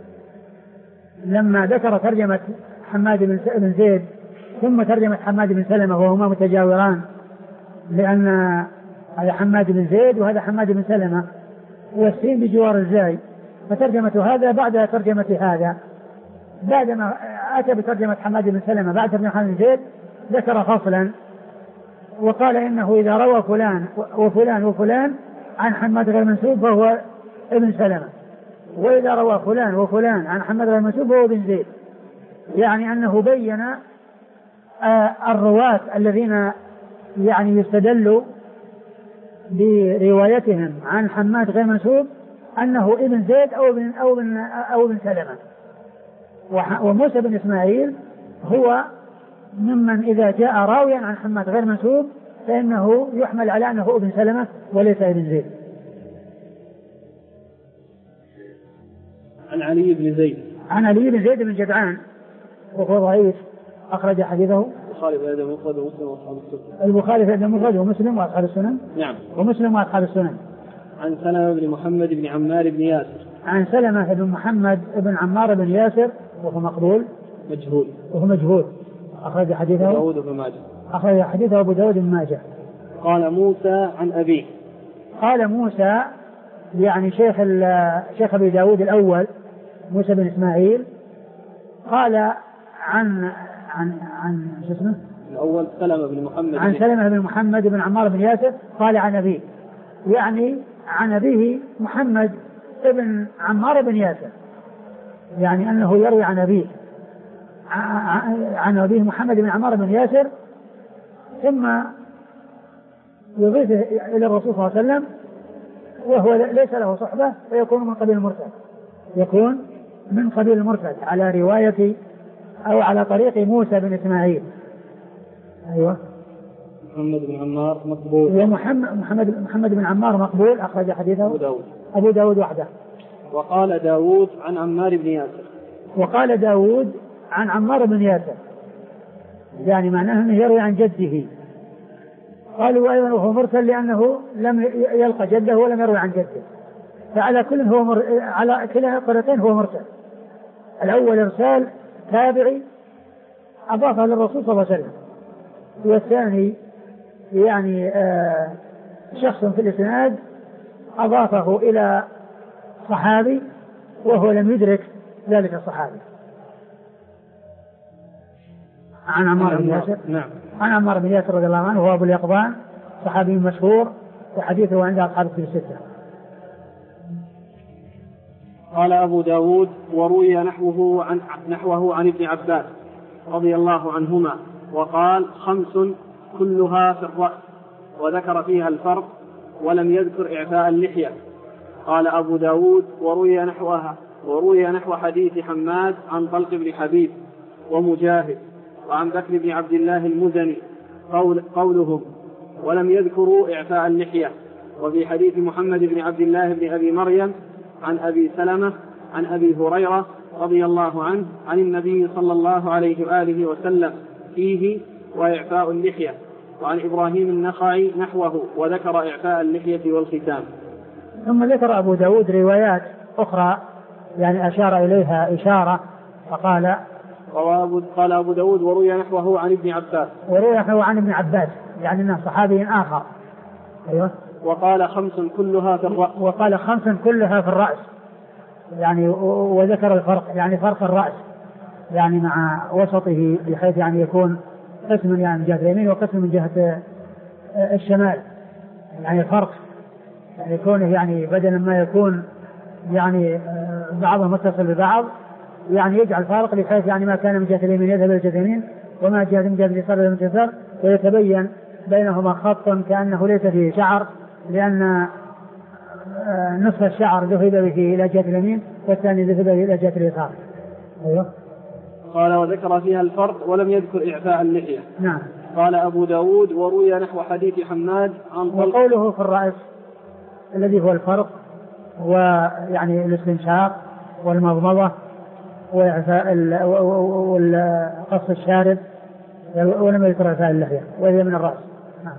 لما ذكر ترجمة حماد بن زيد ثم ترجمة حماد بن سلمة وهما متجاوران، لأن هذا حماد بن زيد وهذا حماد بن سلمة والسين بجوار الزاي، فترجمة هذا بعد ترجمة هذا. بعدما أتى بترجمة حماد بن سلمة بعد ترجمة حماد بن زيد ذكر فصلا وقال إنه إذا روى فلان وفلان وفلان عن حماد غير منسوب فهو ابن سلمة، وإذا روى فلان وفلان عن حماد غير منسوب فهو ابن زيد. يعني أنه بين الرواة الذين يعني يستدل بروايتهم عن حماد غير منسوب أنه ابن زيد أو ابن أو ابن أو ابن سلمة. وموسى بن إسماعيل هو ممن إذا جاء راويا عن حماد غير منسوب فإنه يحمل على أنه ابن سلمة وليس ابن زيد. عن علي بن زيد عن علي بن زيد بن جدعان وهو ضعيف أخرج حديثه البخاري في أدب المفرد ومسلم وأصحاب السنن. البخاري في أدب المفرد ومسلم وأصحاب السنن. نعم. ومسلم وأصحاب السنن. عن سلمة بن محمد بن عمار بن ياسر. عن سلمة بن محمد بن عمار بن ياسر وهو مقبول مجهول وهو مجهول أخرج حديثه أبو داود بن ماجه. أخرج حديثه أبو داود بن ماجه. قال موسى عن أبيه. قال موسى يعني شيخ شيخ أبي داود الأول موسى بن إسماعيل قال عن عن عن شو اسمه الأول سلمة بن محمد عن سلمة بن محمد بن عمار بن ياسر قال عن أبيه، يعني عن أبيه محمد بن عمار بن ياسر، يعني أنه يروي عن أبيه عن أبيه محمد بن عمار بن ياسر ثم يضيفه إلى الرسول صلى الله عليه وسلم وهو ليس له صحبة فيكون من قبيل المرسل، يكون من قبيل المرسل على رواية أو على طريق موسى بن إسماعيل. أيوة. محمد بن عمار مقبول. ومحمد محمد محمد بن عمار مقبول أخرج حديثه أبو داود. أبو داود وحده. وقال داود عن عمار بن ياسر. وقال داود عن عمار بن ياسر، يعني معناه أنه يروي عن جده. قالوا أيضا وهو مرسل لأنه لم يلقى جده ولم يروي عن جده، فعلى كل هو مر... على كلا قرتين هو مرسل. الأول إرسال تابعي أضافه للرسول صلى الله عليه وسلم، والثاني يعني آه شخص في الإسناد أضافه إلى صحابي وهو لم يدرك ذلك الصحابي. عن عمار بن ياسر. نعم. عن عمار بن ياسر رضي الله عنه وهو أبو اليقظان صحابي مشهور وحديثه عند أصحاب الكتب الستة. قال أبو داود وروي نحوه عن نحوه عن ابن عباس رضي الله عنهما وقال خمس كلها في الرأس وذكر فيها الفرق ولم يذكر إعفاء اللحية. قال أبو داود وروي نحوها وروي نحو حديث حماد عن طلق بن حبيب ومجاهد وعن بكر بن عبد الله المزني قول قولهم ولم يذكروا إعفاء اللحية. وفي حديث محمد بن عبد الله بن أبي مريم عن أبي سلمة عن أبي هريرة رضي الله عنه عن النبي صلى الله عليه وآله وسلم فيه وإعفاء اللحية. وعن إبراهيم النخعي نحوه وذكر إعفاء اللحية والختام. ثم ذكر أبو داود روايات أخرى يعني أشار إليها إشارة فقال قال أبو داود وروي نحوه عن ابن عباس وروي نحوه عن ابن عباس يعني أنه صحابي آخر. أيوة. وقال خمس كلها في الرأس وقال خمس كلها في الرأس يعني وذكر الفرق يعني فرق الرأس يعني مع وسطه بحيث يعني يكون قسم يعني من جهة اليمين وقسم من جهة الشمال يعني الفرق يعني يكون يعني بدلا ما يكون يعني بعضهم متصل ببعض يعني يجعل فارق بحيث يعني ما كان من جهة اليمين يذهب إلى جهة اليمين وما جاء من جهة اليسار إلى جهة اليسار ويتبين بينهما خط كأنه ليس فيه شعر لأن نصف الشعر ذهب به إلى جهة اليمين والثاني ذهب به إلى جهة اليسار. أيوه. قال وذكر فيها الفرق ولم يذكر إعفاء اللحية. نعم. قال أبو داود وروي نحو حديث حماد عن طلق. وقوله في الرأس الذي هو الفرق ويعني الاستنشاق والمضمضة وإعفاء وقص الشارب ولم يذكر إعفاء اللحية وهي من الرأس. نعم.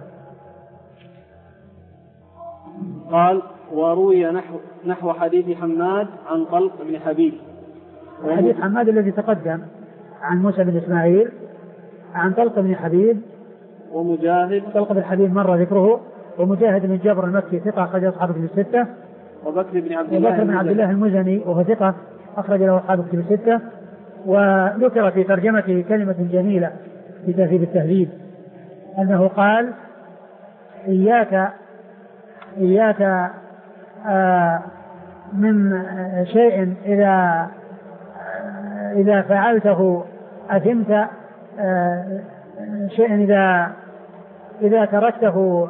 قال وروي نحو نحو حديث حماد عن طلق بن حبيب. حديث حماد الذي تقدم عن موسى بن إسماعيل عن طلق بن حبيب ومجاهد. طلق بن حبيب مر ذكره ومجاهد بن جبر المكي ثقة أخرج أصحاب الكتب الستة. وبكر بن عبد الله وبكر بن عبد الله المزني وهو ثقة أخرج له أصحاب الكتب الستة. وذكر في ترجمته كلمة جميلة في تهذيب التهذيب أنه قال إياك إياك آه من شيء إذا إذا فعلته أثمت، آه شيء إذا إذا تركته،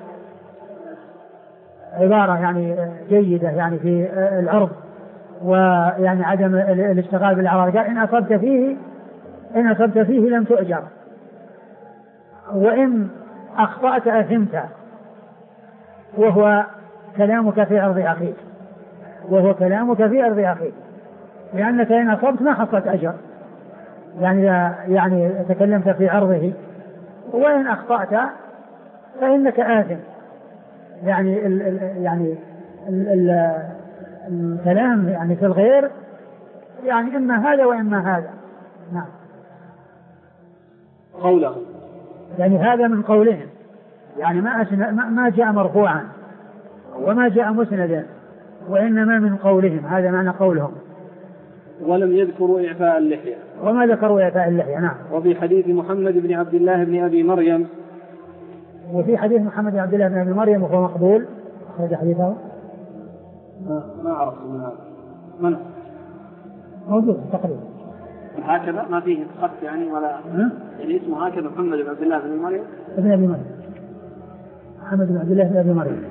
عبارة يعني جيدة يعني في العرض ويعني عدم الاشتغال بالأعراض. قال إن أصبت فيه إن أصبت فيه لم تؤجر، وإن أخطأت أثمت، وهو كلامك في عرض أخيك وهو كلامك في عرض أخيك لأنك إن أصبت ما حصلت أجر، يعني يعني تكلمت في عرضه، وإن أخطأت فإنك آثم. يعني ال ال يعني ال ال الكلام يعني في الغير يعني إما هذا وإما هذا. نعم. قوله يعني هذا من قولهم، يعني ما ما جاء مرفوعا وما جاء مسندا، وإنما من قولهم، هذا معنى قولهم. ولم يذكروا إعفاء اللحية، وما ذكروا إعفاء اللحية. نعم. وفي حديث محمد بن عبد الله بن أبي مريم وفي حديث محمد بن عبد الله بن أبي مريم وهو مقبول. هذا حديثه ما, ما أعرف من هذا من موجود تقريبا هكذا، ما فيه خط يعني ولا م? يعني اسمه هكذا محمد بن عبد الله بن مريم ابن أبي مريم محمد بن عبد الله بن أبي مريم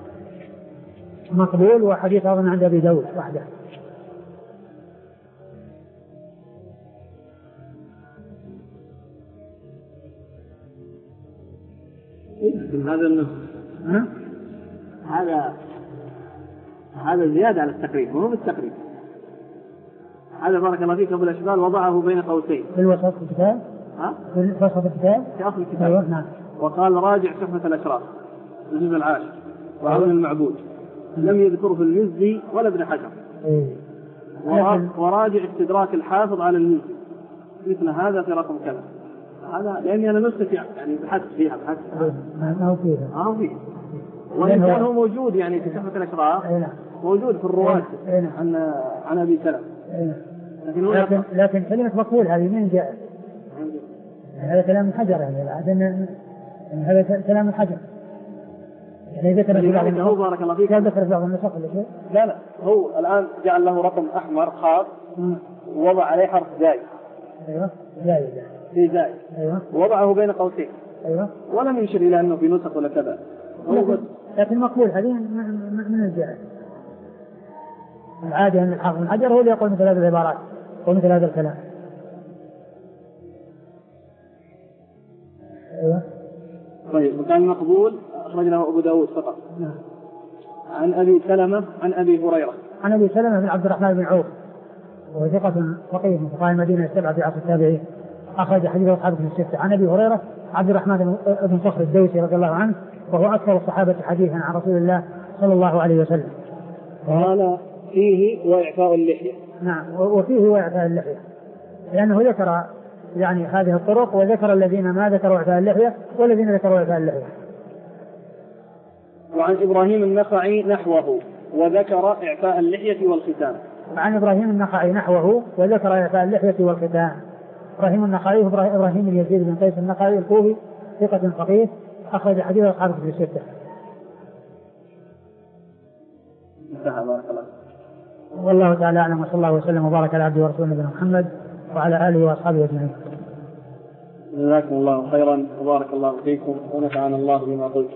مقبول، وحديث أظن عند أبي داود وحده. هذا النص هذا هذا زيادة على التقريب، مو بالتقريب. هذا بارك الله فيك أبو الأشبال وضعه بين قوسين في الوسط الكتاب. ها؟ في وسط الكتاب. في أصل الكتاب. أيوة. نعم. وقال راجع تحفة الأشراف الجزء العاشر وعون المعبود، لم يذكره في المزي ولا ابن حجر. إيه. وراجع استدراك الحافظ على المزي مثل هذا في رقم كذا. هذا لأني أنا نسخت يعني بحث فيها بحث ما هو فيها ما فيه، وإن كان هو موجود يعني في تحفة الأشراف موجود في الرواة عن عن أبي سلمة. لكن لكن, لكن كلمة مقبول هذه من جاء؟ هذا كلام من حجر، يعني هذا كلام من حجر. يعني ذكر في بعض النسخ بارك الله فيك ذكر في بعض النسخ ولا شيء؟ لا لا، هو الآن جعل له رقم أحمر خاص ووضع عليه حرف زاي. أيوه زاي في زاي. أيوه. ووضعه بين قوسين. أيوه. ولم يشر إلى أنه في نسخ ولا كذا. لكن مقبول هذه من الجاهل. العادة أن الحافظ بن حجر هو اللي يقول مثل هذه العبارات ومثل هذا الكلام. أيوه. طيب، وكان مقبول أخرج له أبو داود فقط. نعم. عن أبي سلمة عن أبي هريرة. عن أبي سلمة بن عبد الرحمن بن عوف وهو ثقة فقيه من فقهاء المدينة السبعة في عصر التابعين، أخرج حديث أصحابه في الستة. عن أبي هريرة عبد الرحمن بن صخر الدوسي رضي الله عنه، وهو أكثر الصحابة حديثا عن رسول الله صلى الله عليه وسلم. قال فيه وإعفاء اللحية. نعم، وفيه وإعفاء اللحية، لأنه ذكر يعني هذه الطرق، وذكر الذين ما ذكروا إعفاء اللحية والذين ذكروا إعفاء اللحية. وعن إبراهيم النخعي نحوه وذكر إعفاء اللحية والختان. عن إبراهيم النخعي نحوه وذكر إعفاء اللحية والختان. إبراهيم النخعي إبراهيم اليزيد بن قيس النخعي الكوفي ثقة فقيه، أخرج حديث أصحابه في الستة. انتهى. بارك الله. والله تعالى أعلم، وصلى الله وسلم وبارك على عبده ورسوله نبينا محمد وعلى آله وأصحابه أجمعين. جزاكم الله خيرا وبارك الله فيكم ونفعنا الله بما قلت.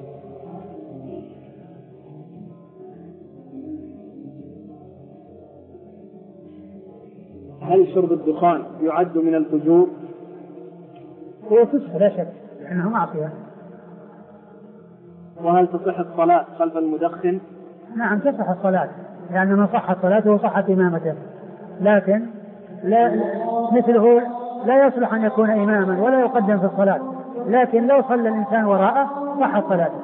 هل شرب الدخان يعد من الفجور؟ هو فسق لا شك، لأنه معصية. وهل تصح الصلاة خلف المدخن؟ نعم تصح الصلاة، لأن من صحت صلاته صحت إمامته، لكن لا مثله لا يصلح أن يكون إماما ولا يقدم في الصلاة، لكن لو صلى الإنسان وراءه صحت صلاته.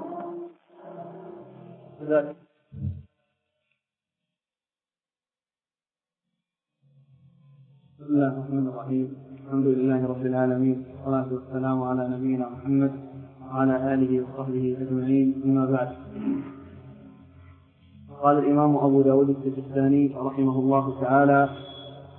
بسم الله الرحمن الرحيم، الحمد لله رب العالمين، والصلاة والسلام على نبينا محمد وعلى آله وصحبه أجمعين، أما بعد. قال الإمام أبو داود السجستاني رحمه الله تعالى: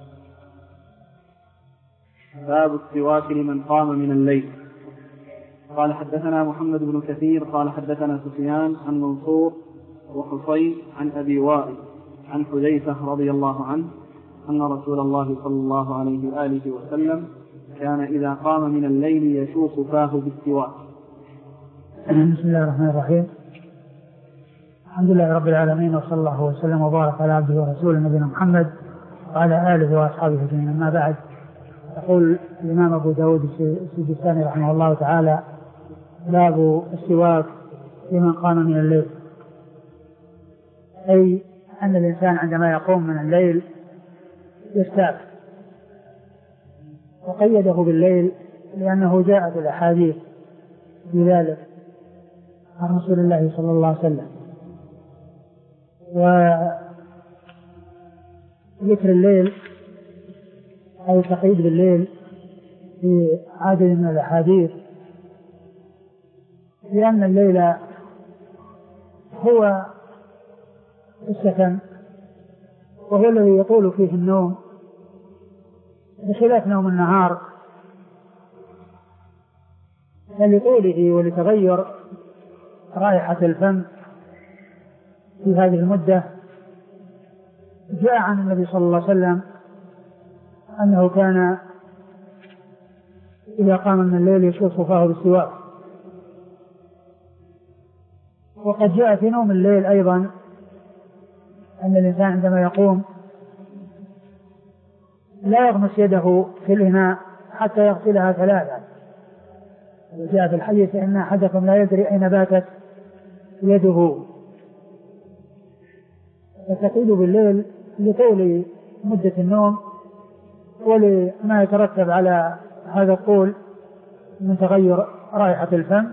باب السواك لمن قام من الليل. قال حدثنا محمد بن كثير قال حدثنا سفيان عن منصور وحصين عن أبي وائل عن حذيفة رضي الله عنه أن رسول الله صلى الله عليه وآله وسلم كان إذا قام من الليل يشوص فاه بالسواك. بسم الله الرحمن الرحيم. الحمد لله رب العالمين، وصلى الله وسلم وبارك على عبده ورسوله نبينا محمد وعلى آله وأصحابه أجمعين. أما بعد، يقول الإمام أبو داود السجستاني رحمه الله تعالى: باب السواك لمن قام من الليل، أي أن الإنسان عندما يقوم من الليل يستاك، وقيده بالليل لأنه جاءت الأحاديث بذلك عن رسول الله صلى الله عليه وسلم. وذكر الليل أو التقييد بالليل في عدد من الأحاديث لأن الليل هو السكن، وهو الذي يطول فيه النوم بخلاف نوم النهار، لطوله ولتغير رائحة الفم في هذه المدة. جاء عن النبي صلى الله عليه وسلم أنه كان إذا قام من الليل يشوص فاه بالسواك. وقد جاء في نوم الليل أيضا أن الإنسان عندما يقوم لا يغمس يده في الإناء حتى يغسلها ثلاثا، وجاء في الحديث أن أحدكم لا يدري أين باتت يده. فالتقييد بالليل لطول مدة النوم ولما يترتب على هذا الطول من تغير رائحة الفم،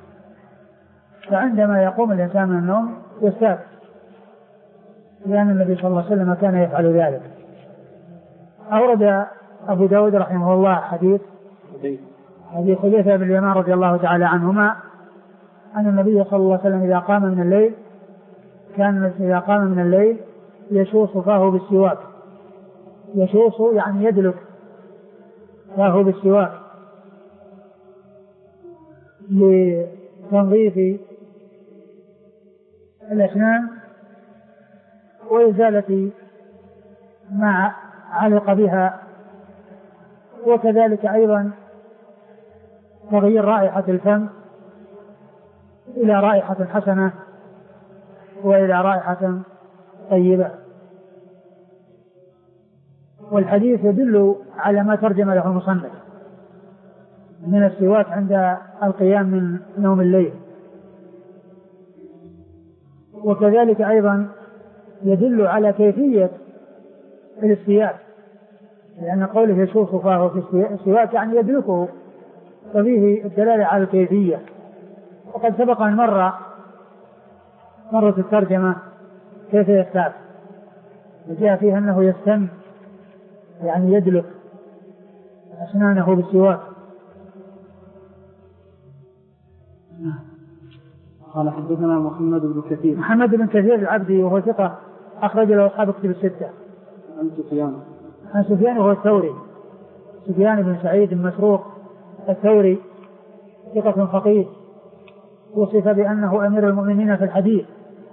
فعندما يقوم الإنسان من النوم يستاك، لأن النبي صلى الله عليه وسلم كان يفعل ذلك. أورد أبو داود رحمه الله حديث حديث حذيفة بن اليمان رضي الله تعالى عنهما أن النبي صلى الله عليه وسلم إذا قام من الليل كان إذا قام من الليل يشوص فاه بالسواك. يشوص يعني يدلك فاه بالسواك لتنظيف الأسنان وإزالة ما علق بها، وكذلك أيضا تغيير رائحة الفم إلى رائحة حسنة وإلى رائحة طيبة. والحديث يدل على ما ترجم له المصنف من السواك عند القيام من نوم الليل، وكذلك أيضا يدل على كيفية الاستياك، لأن قوله يشوص فاه في السواك يعني يدلكه، ففيه الدلالة على الكيفية. وقد سبق أن مر مرة الترجمة كيف يستاك، وجاء فيها أنه يستن يعني يدلك أسنانه بالسواك. قال حدثنا محمد بن كثير محمد بن كثير العبدي وهو ثقة أخرج له أصحاب كتب الستة. عن سفيان عن سفيان وهو الثوري، سفيان بن سعيد المسروق الثوري ثقة فقيه، وصف بأنه أمير المؤمنين في الحديث،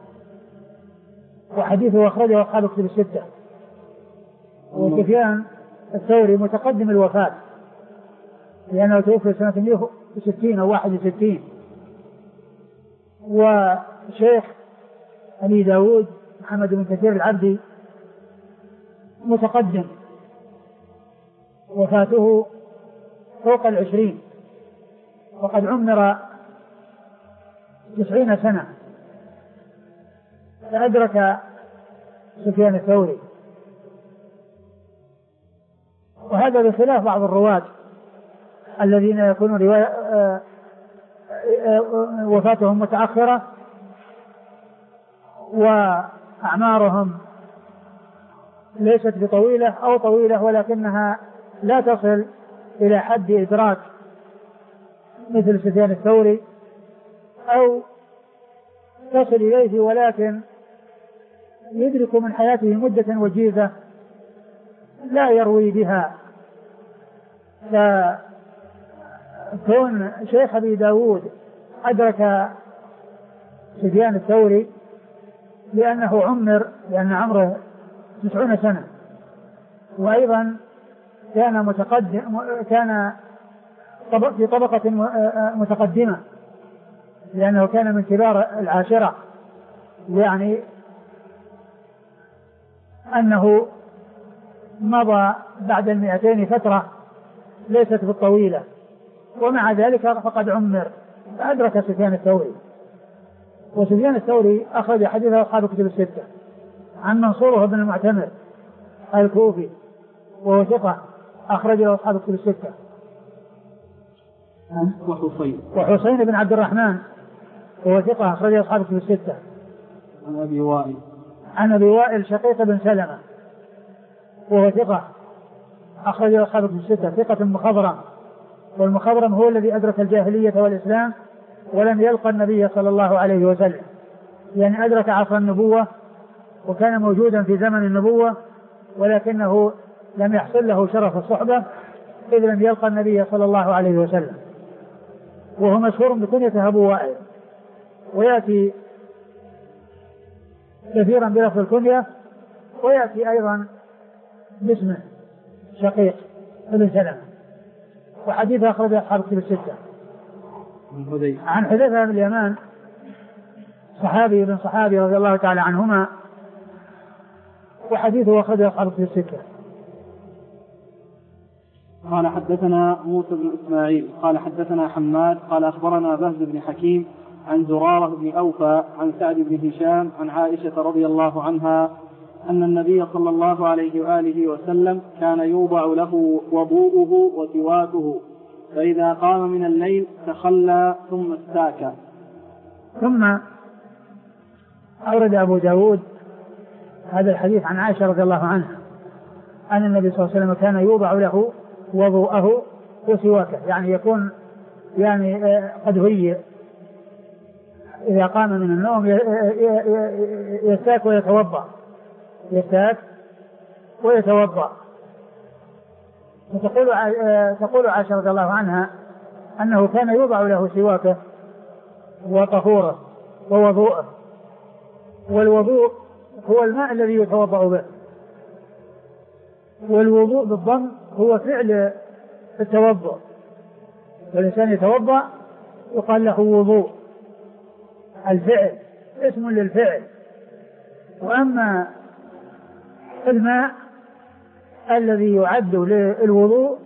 وحديثه أخرجه أصحاب كتب الستة. وسفيان الثوري متقدم الوفاة لأنه توفي سنة مئة وستين أو واحد وستين. وشيخ أبي داود محمد بن كثير العبدي متقدم، وفاته فوق العشرين، وقد عمر تسعين سنة فأدرك سفيان الثوري. وهذا بخلاف بعض الرواة الذين يكون رواية وفاتهم متأخرة وأعمارهم ليست بطويلة أو طويلة ولكنها لا تصل إلى حد إدراك مثل سفيان الثوري، أو تصل إليه ولكن يدرك من حياته مدة وجيزة لا يروي بها كون شيخ أبي داود أدرك سفيان الثوري لأنه عمر، لأن عمره تسعون سنة، وأيضا كان متقدم، كان في طبقة متقدمة لأنه كان من كبار العاشرة، يعني أنه مضى بعد المئتين فترة ليست بالطويلة، ومع ذلك فقد عمر فأدرك سفيان الثوري. وسفيان الثوري أخرج حديثه أصحاب الكتب الستة عن منصور بن المعتمر الكوفي وهو ثقة أخرج له أصحاب الكتب الستة. وحسين وحسين بن عبد الرحمن وهو ثقة أخرج له أصحاب الكتب الستة. عن أبي وائل عن أبي وائل شقيق بن سلمة وهو ثقة أخرج له أصحاب الكتب الستة، ثقة مخضرم، والمخضرم هو الذي أدرك الجاهلية والإسلام ولم يلقى النبي صلى الله عليه وسلم، يعني أدرك عصر النبوة وكان موجودا في زمن النبوة، ولكنه لم يحصل له شرف الصحبة إذ لم يلقى النبي صلى الله عليه وسلم، وهو مشهور بكنيته أبو وائل، ويأتي كثيرا بلفظ الكنية، ويأتي أيضا باسمه شقيق بن سلمة. وحديثه أخرج أصحاب الكتب الستة. عن حذيفة بن اليمان صحابي بن صحابي رضي الله تعالى عنهما، وحديثه أخرج أصحاب الكتب الستة. قال حدثنا موسى بن إسماعيل قال حدثنا حماد قال أخبرنا بهز بن حكيم عن زرارة بن أوفى عن سعد بن هشام عن عائشة رضي الله عنها أن النبي صلى الله عليه وآله وسلم كان يوضع له وضوءه وسواكه، فإذا قام من الليل تخلى ثم استاك. ثم أورد أبو داود هذا الحديث عن عائشة رضي الله عنها أن النبي صلى الله عليه وسلم كان يوضع له وضوءه وسواكه، يعني يكون يعني قد هيئ إذا قام من النوم يستاك ويتوضأ يستاك ويتوضأ. فتقول تقول عائشة رضي الله عنها أنه كان يوضع له سواكه وطهوره ووضوءه، والوضوء هو الماء الذي يتوضأ به، والوضوء بالضم هو فعل التوضؤ، والإنسان يتوضأ يقال له وضوء، الفعل اسم للفعل. وأما الماء الذي يعد للوضوء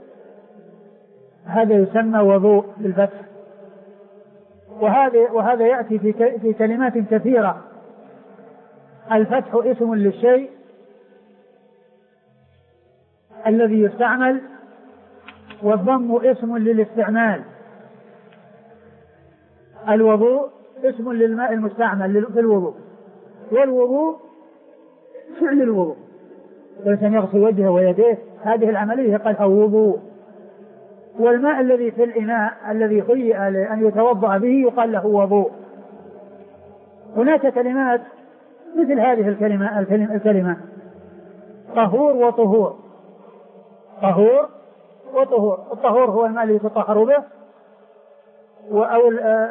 هذا يسمى وضوء بالفتح، وهذا وهذا يأتي في في كلمات كثيرة. الفتح اسم للشيء الذي يستعمل، والضم اسم للاستعمال. الوضوء اسم للماء المستعمل في الوضوء، والوضوء فعل الوضوء، والإنسان يغسل وجهه ويديه، هذه العملية يقال وضوء. والماء الذي في الإناء الذي هيئ لأن يتوضأ به يقال له وضوء. هناك كلمات مثل هذه الكلمة الكلمة طهور وطهور. طهور وطهور، الطهور هو الماء الذي يتطهر به، أو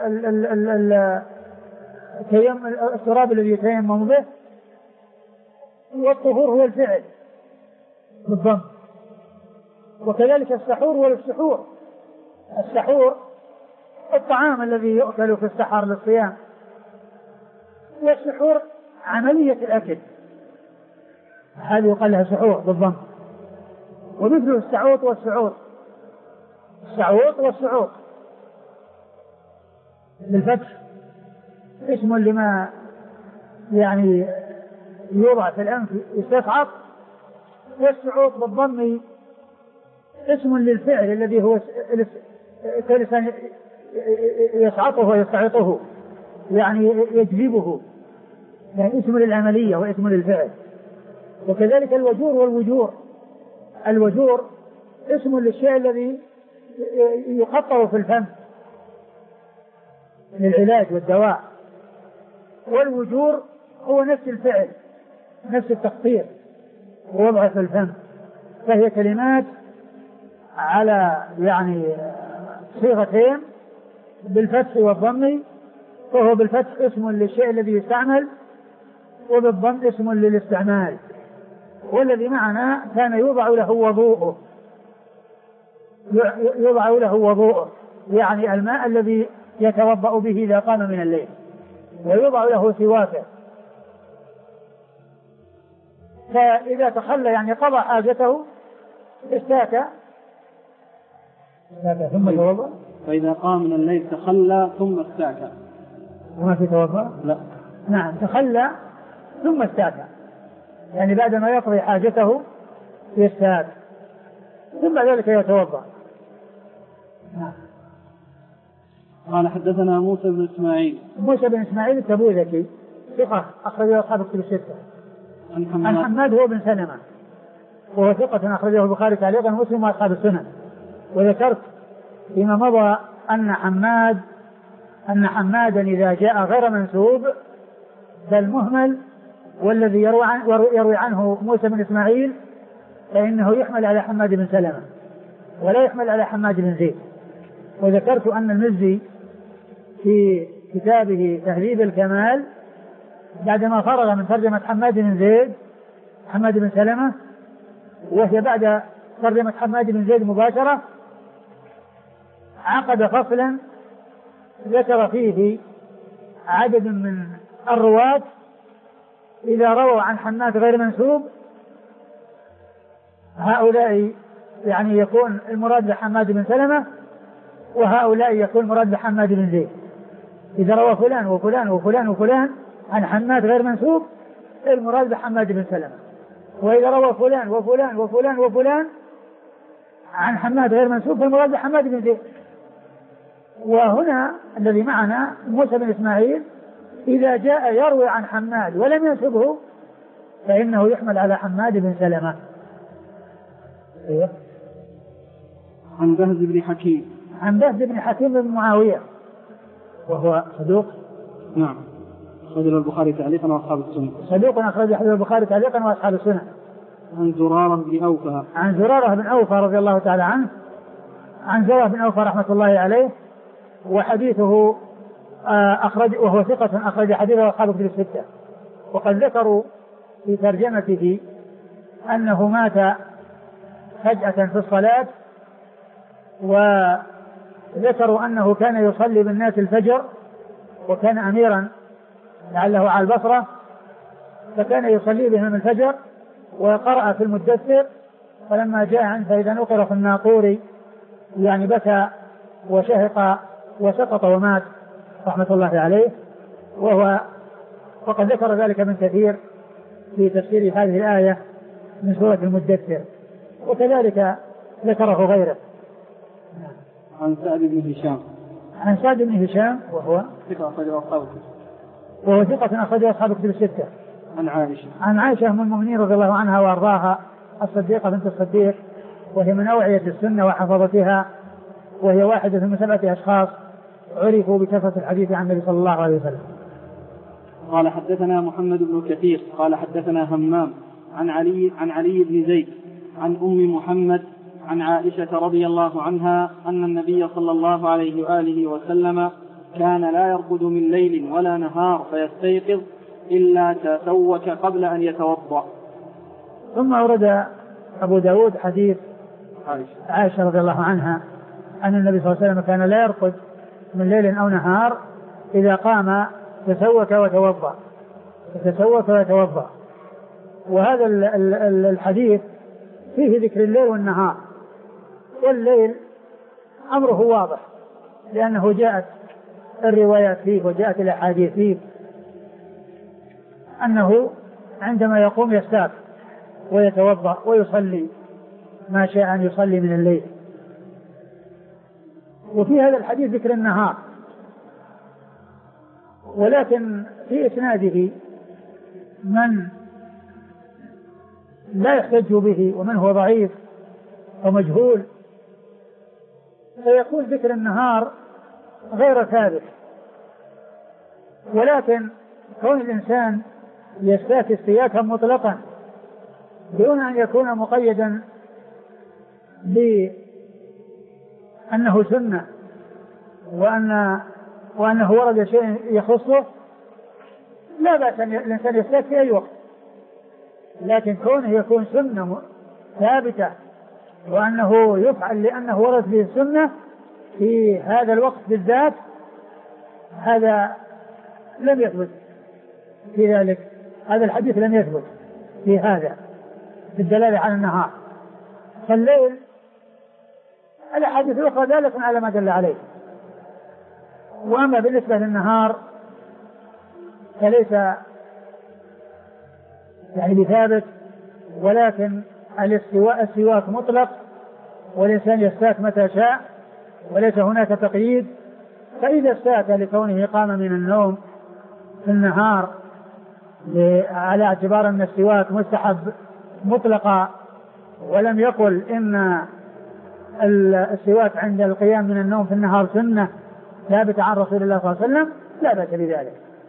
التراب الذي يتيمم به، والطهور هو الفعل بالضم. وكذلك السحور والسحور، السحور الطعام الذي يؤكل في السحر للصيام، والسحور عملية الأكل، هذه يقال لها سحور بالضم. ومثل السعوط والسعوط، السعوط والسعوط بالفتح اسم لما يعني يوضع في الأنف يستصعب، والسعوط بالضم اسم للفعل الذي هو كالإنسان يسعطه ويسعطه، يعني يجذبه، يعني اسم للعملية واسم للفعل. وكذلك الوجور والوجور، الوجور اسم للشيء الذي يقطر في الفم للعلاج والدواء، والوجور هو نفس الفعل، نفس التقطير ووضعه في الفم. فهي كلمات على يعني صيغتين بالفتح والضم، فهو بالفتح اسم للشيء الذي يستعمل، وبالضم اسم للاستعمال. والذي معنا كان يوضع له وضوءه، يوضع له وضوءه يعني الماء الذي يتوضأ به إذا قام من الليل، ويوضع له سواكه، فإذا تخلى يعني قضى حاجته استاك ثم توضأ. فإذا قام من الليل تخلى ثم استاك. وما في توضأ؟ لا. نعم، تخلى ثم استاك، يعني بعد ما يقضي حاجته يستاك ثم ذلك يتوضأ. نعم. قال حدثنا موسى بن إسماعيل. موسى بن إسماعيل التبوذكي ثقة أخرجه أصحاب الكتب الستة. عن حماد. عن حماد هو بن سلمة وهو ثقة أخرجه البخاري تعليقا ومسلم وأصحاب السنن. وذكرت فيما مضى أن حماد أن حمادا إذا جاء غير منسوب بل مهمل، والذي يروي, عن يروي عنه موسى بن إسماعيل فإنه يحمل على حماد بن سلمة ولا يحمل على حماد بن زيد. وذكرت أن المزي في كتابه تهذيب الكمال بعدما فرغ من ترجمة حماد بن زيد حماد بن سلمة، وهي بعد ترجمة حماد بن زيد مباشرة، عقد فصلا ذكر فيه عدد من الرواة إذا رووا عن حماد غير منسوب هؤلاء يعني يكون المراد بحماد بن سلمة، وهؤلاء يكون المراد بحماد بن زيد. إذا روى فلان وفلان وفلان وفلان عن حماد غير منسوب المراد بحماد بن سلمة، وإذا روى فلان وفلان وفلان وفلان عن حماد غير منسوب فالمراد بحماد بن زيد. وهنا الذي معنا موسى بن إسماعيل إذا جاء يروي عن حماد ولم ينسبه فإنه يحمل على حماد بن سلمة. أيوه. عن بهز بن حكيم. عن بهز بن حكيم بن معاوية وهو صدوق. نعم. أخرجه البخاري تعليقا وأصحاب السنة. صدوق أخرجه البخاري تعليقا وأصحاب السنة. عن زرارة بن أوفى. عن زرارة بن أوفى رضي الله تعالى عنه. عن زرارة بن أوفى رحمة الله عليه، وحديثه أخرج وهو ثقة أخرج حديثه أصحاب الكتب الستة. وقد ذكروا في ترجمته أنه مات فجأة في الصلاة، وذكروا أنه كان يصلي بالناس الفجر وكان أميرا لعله على البصرة، فكان يصلي بهم الفجر وقرأ في المدثر، فلما جاء عنه فإذا نقر في الناقور يعني بكى وشهق وسقط ومات رحمة الله عليه. وهو وقد ذكر ذلك من كثير في تفسير هذه الآية من سورة المدثر، وكذلك ذكره غيره. عن سعد بن هشام. عن سعد بن هشام وهو ثقة أخرجه أصحاب الكتب. وهو ثقة أخرجه أصحاب الكتب الستة. عن عائشة. عن عائشة أم المؤمنين رضي الله عنها وأرضاها الصديقة بنت الصديق، وهي من أوعية السنة وحفظتها، وهي واحدة من سبعة أشخاص عرفوا بكثرة الحديث عن النبي صلى الله عليه وسلم. قال حدثنا محمد بن كثير قال حدثنا همام عن علي عن علي بن زيد عن أم محمد عن عائشة رضي الله عنها أن النبي صلى الله عليه وآله وسلم كان لا يرقد من ليل ولا نهار فيستيقظ إلا تسوك قبل أن يتوضأ. ثم أورد أبو داود حديث عائشة, عائشة رضي الله عنها أن النبي صلى الله عليه وسلم كان لا يرقد من ليل أو نهار، إذا قام تسوك وتوضأ تسوك وتوضأ. وهذا الحديث فيه ذكر الليل والنهار، والليل أمره واضح لأنه جاءت الروايات فيه وجاءت الأحاديث فيه أنه عندما يقوم يستاك ويتوضأ ويصلي ما شاء أن يصلي من الليل. وفي هذا الحديث ذكر النهار، ولكن في إسناده من لا يحتج به ومن هو ضعيف ومجهول، فيكون ذكر النهار غير ثابت. ولكن كون الإنسان يستاك استياكا مطلقا دون أن يكون مقيدا بأنه سنة وأن وأنه ورد شيء يخصه لا بأس أن الإنسان يستاك في أي وقت، لكن كونه يكون سنة ثابتة وأنه يفعل لأنه ورد به السنة في هذا الوقت بالذات، هذا لم يثبت في ذلك، هذا الحديث لم يثبت في هذا في الدلالة على النهار. فالليل الأحاديث الأخرى دالة على ما دل عليه. وأما بالنسبة للنهار فليس يعني بثابت، ولكن الاستواء السواك مطلق والإنسان يستاك متى شاء وليس هناك تقييد. فإذا استاك لكونه قام من النوم في النهار على اعتبار أن السواك مستحب مطلقا ولم يقل إن السواك عند القيام من النوم في النهار سنة ثابت عن رسول الله صلى الله عليه وسلم لا بأس بذلك.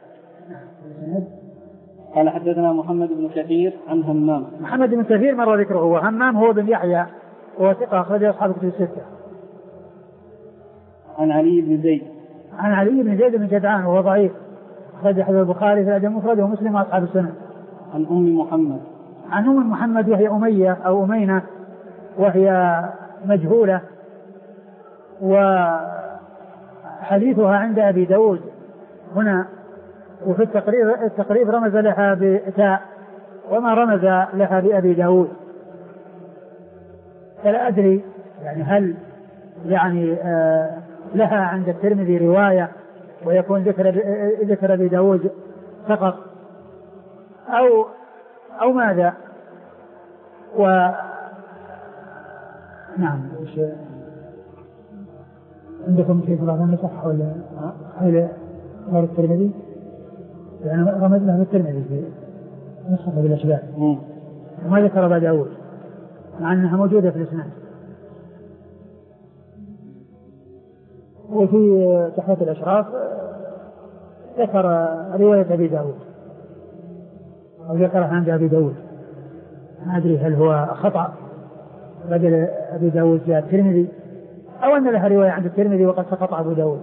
قال حدثنا محمد بن كثير عن همام. محمد بن كثير مر ذكره، وهمام هو بن يحيى وهو ثقة أخرج أصحاب الكتب الستة. عن علي بن زيد. عن علي بن زيد بن جدعان وهو ضعيف أخرج حديث البخاري في الأدب المفرد ومسلم وأصحاب السنن. عن أم محمد. عن أم محمد وهي أمية أو أمينة وهي مجهولة، وحديثها عند أبي داود هنا، وفي التقريب, التقريب رمز لها بتاء وما رمز لها بأبي داود، فلا أدري يعني هل يعني آه لها عند الترمذي رواية ويكون ذكر ذكر أبي داود فقط أو أو ماذا. و نعم عندكم في بعض النسخ ولا غير الترمذي؟ يعني رمز له الترمذي في نسخة بالأشباه وما ذكر أبا داود مع أنها موجودة في الإسناد. وفي تحفة الأشراف ذكر رواية أبي داود أو ذكرها عند أبي داود، ما أدري هل هو خطأ بدل أبي داود جاء الترمذي أو أن لها رواية عند الترمذي وقد سقط أبو داود.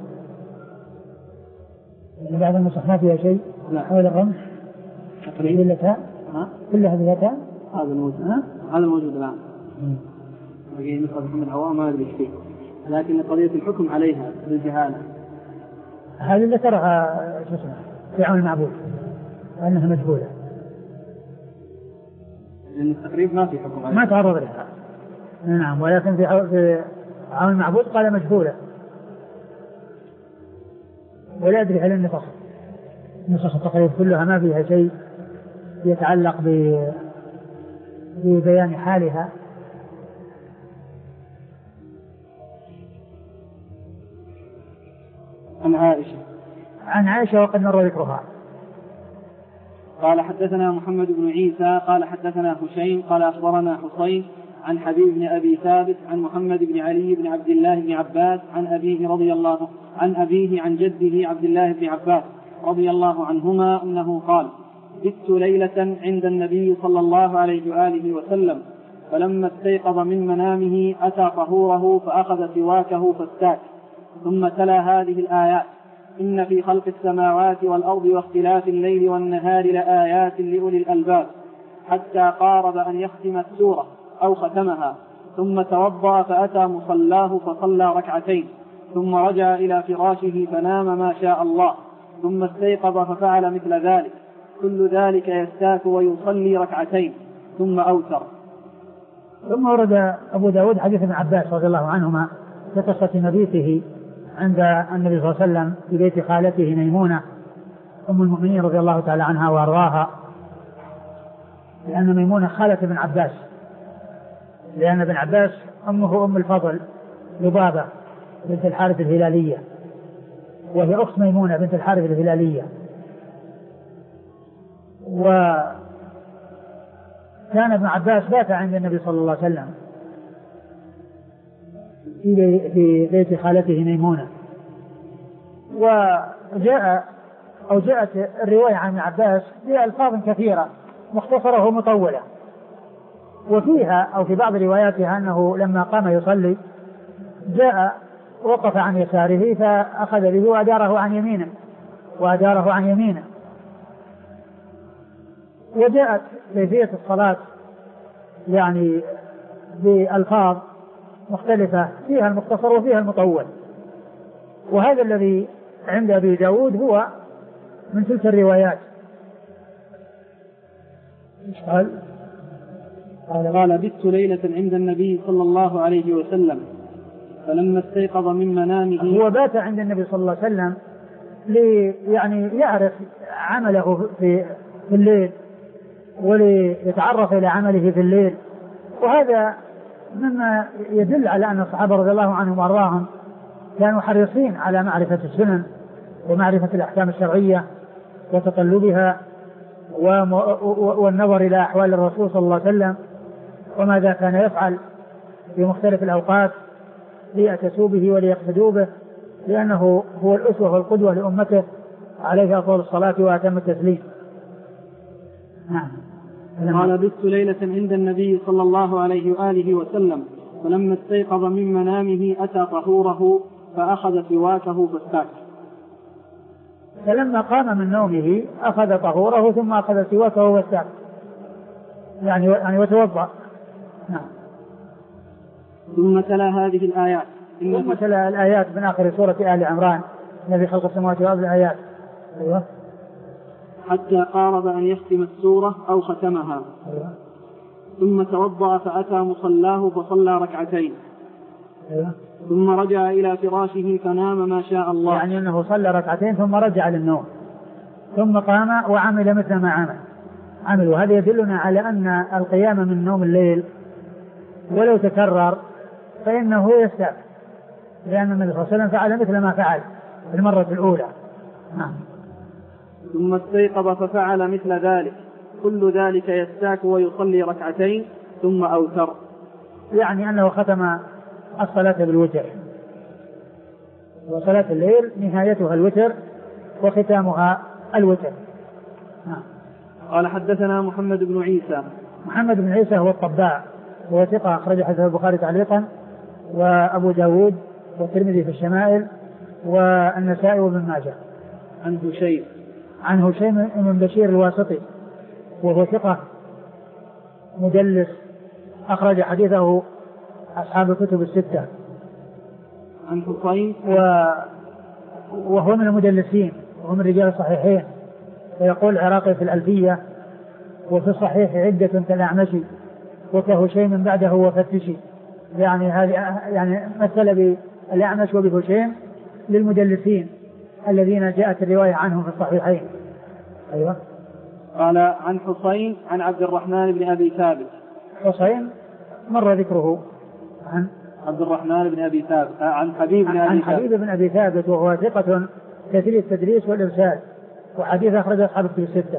بعض النسخ ما فيها شيء حول الرمز كلها تاء كلها فيها تاء. هذا الموجود هذا الموجود الآن بقي نسخة محمد عوام ما أدري فيه، لكن قضية الحكم عليها بالجهالة هذه ذكرها شو اسمه في عون المعبود وأنها مجهولة، لأن التقريب ما في حكم عليها ما تعرض لها. نعم، ولكن في عون المعبود قال مجهولة، ولا أدري هل النسخ نسخ التقريب كلها ما فيها شيء يتعلق ببيان حالها. عن عائشة. عن عائشة وقد مر ذكرها. قال حدثنا محمد بن عيسى قال حدثنا هشيم قال أخبرنا حسين عن حبيب بن أبي ثابت عن محمد بن علي بن عبد الله بن عباس عن أبيه رضي الله عن أبيه عن جده عبد الله بن عباس رضي الله عنهما أنه قال: بت ليلة عند النبي صلى الله عليه وآله وسلم، فلما استيقظ من منامه أتى طهوره فأخذ سواكه فاستاك، ثم تلا هذه الآيات: إن في خلق السماوات والأرض واختلاف الليل والنهار لآيات لأولي الألباب، حتى قارب أن يختم السورة أو ختمها، ثم توضأ فأتى مصلاه فصلى ركعتين، ثم رجع إلى فراشه فنام ما شاء الله، ثم استيقظ ففعل مثل ذلك، كل ذلك يستاك ويصلي ركعتين ثم أوتر. ثم ورد أبو داود حديث ابن عباس رضي الله عنهما في قصة مبيته عند النبي صلى الله عليه وسلم في بيت خالته ميمونة أم المؤمنين رضي الله تعالى عنها وأرضاها، لأن ميمونة خالة ابن عباس، لأن ابن عباس أمه أم الفضل لبابة بنت الحارث الهلالية، وهي أخت ميمونة بنت الحارث الهلالية. وكان ابن عباس بات عند النبي صلى الله عليه وسلم في بيت خالته ميمونة. وجاء أو جاءت الرواية عن ابن عباس بألفاظ كثيرة مختصرة ومطولة، وفيها أو في بعض رواياتها أنه لما قام يصلي جاء وقف عن يساره فأخذ به وأداره عن يمينه وأداره عن يمينه. وجاءت كيفية الصلاة يعني بألفاظ مختلفة فيها المختصر وفيها المطول، وهذا الذي عند أبي داود هو من تلك الروايات. قال قال بت ليلة عند النبي صلى الله عليه وسلم فلما استيقظ من منامه. هو بات عند النبي صلى الله عليه وسلم لي يعني يعرف عمله في, في الليل وليتعرف إلى عمله في الليل، وهذا مما يدل على أن الصحابة رضي الله عنهم وأرضاهم كانوا حريصين على معرفة السنن ومعرفة الأحكام الشرعية وتطلبها والنظر إلى أحوال الرسول صلى الله عليه وسلم وماذا كان يفعل في مختلف الأوقات ليأتسوا به وليقتدوا به، لأنه هو الأسوة والقدوة لأمته عليه أفضل الصلاة وأتم التسليم. نعم. قال بت ليلة عند النبي صلى الله عليه وآله وسلم فلما استيقظ من منامه أتى طهوره فأخذ سواكه فاستاك. فلما قام من نومه أخذ طهوره ثم أخذ سواكه واستاك يعني يعني وتوضأ. نعم. ثم تلا هذه الآيات ثم تلا الآيات من آخر سورة آل عمران الذي خلق السماوات والأرض الآيات. أيوه. حتى قارب أن يختم السورة أو ختمها. أيوه. ثم توضأ فأتى مصلاه فصلى ركعتين. أيوه. ثم رجع إلى فراشه فنام ما شاء الله. يعني أنه صلى ركعتين ثم رجع للنوم ثم قام وعمل مثل ما عمل عمل وهذا يدلنا على أن القيام من نوم الليل ولو تكرر فإنه يستحق، لأن النبي صلى الله عليه وسلم فعل مثل ما فعل في المرة الأولى. نعم. ثم استيقظ ففعل مثل ذلك، كل ذلك يستاك ويصلي ركعتين ثم أوتر. يعني أنه ختم الصلاة بالوتر، وصلاة الليل نهايتها الوتر وختامها الوتر. نعم. قال حدثنا محمد بن عيسى. محمد بن عيسى هو الطباع وهو ثقة أخرج حديث البخاري تعليقا وأبو داود والترمذي في الشمائل والنسائي وابن ماجه. عن هشيم عن هشيم بن بشير الواسطي وهو ثقة مدلس أخرج حديثه أصحاب الكتب الستة. عن حصين و... وهو من المدلسين وهو من رجال الصحيحين، ويقول العراقي في الألفية وفي الصحيح عدة كالأعمشي وكهشيم بعده وفتشي، يعني هذه يعني مثل بالأعمش وبهشيم للمدلسين الذين جاءت الرواية عنهم في الصحيحين. أيوة. قال عن حصين عن عبد الرحمن بن أبي ثابت. حصين مر ذكره عن عبد الرحمن بن أبي ثابت عن حبيب بن أبي عن ثابت. حبيب بن أبي ثابت وهو ثقة كثير التدريس والإرسال وحديث أخرج أصحاب الكتب الستة.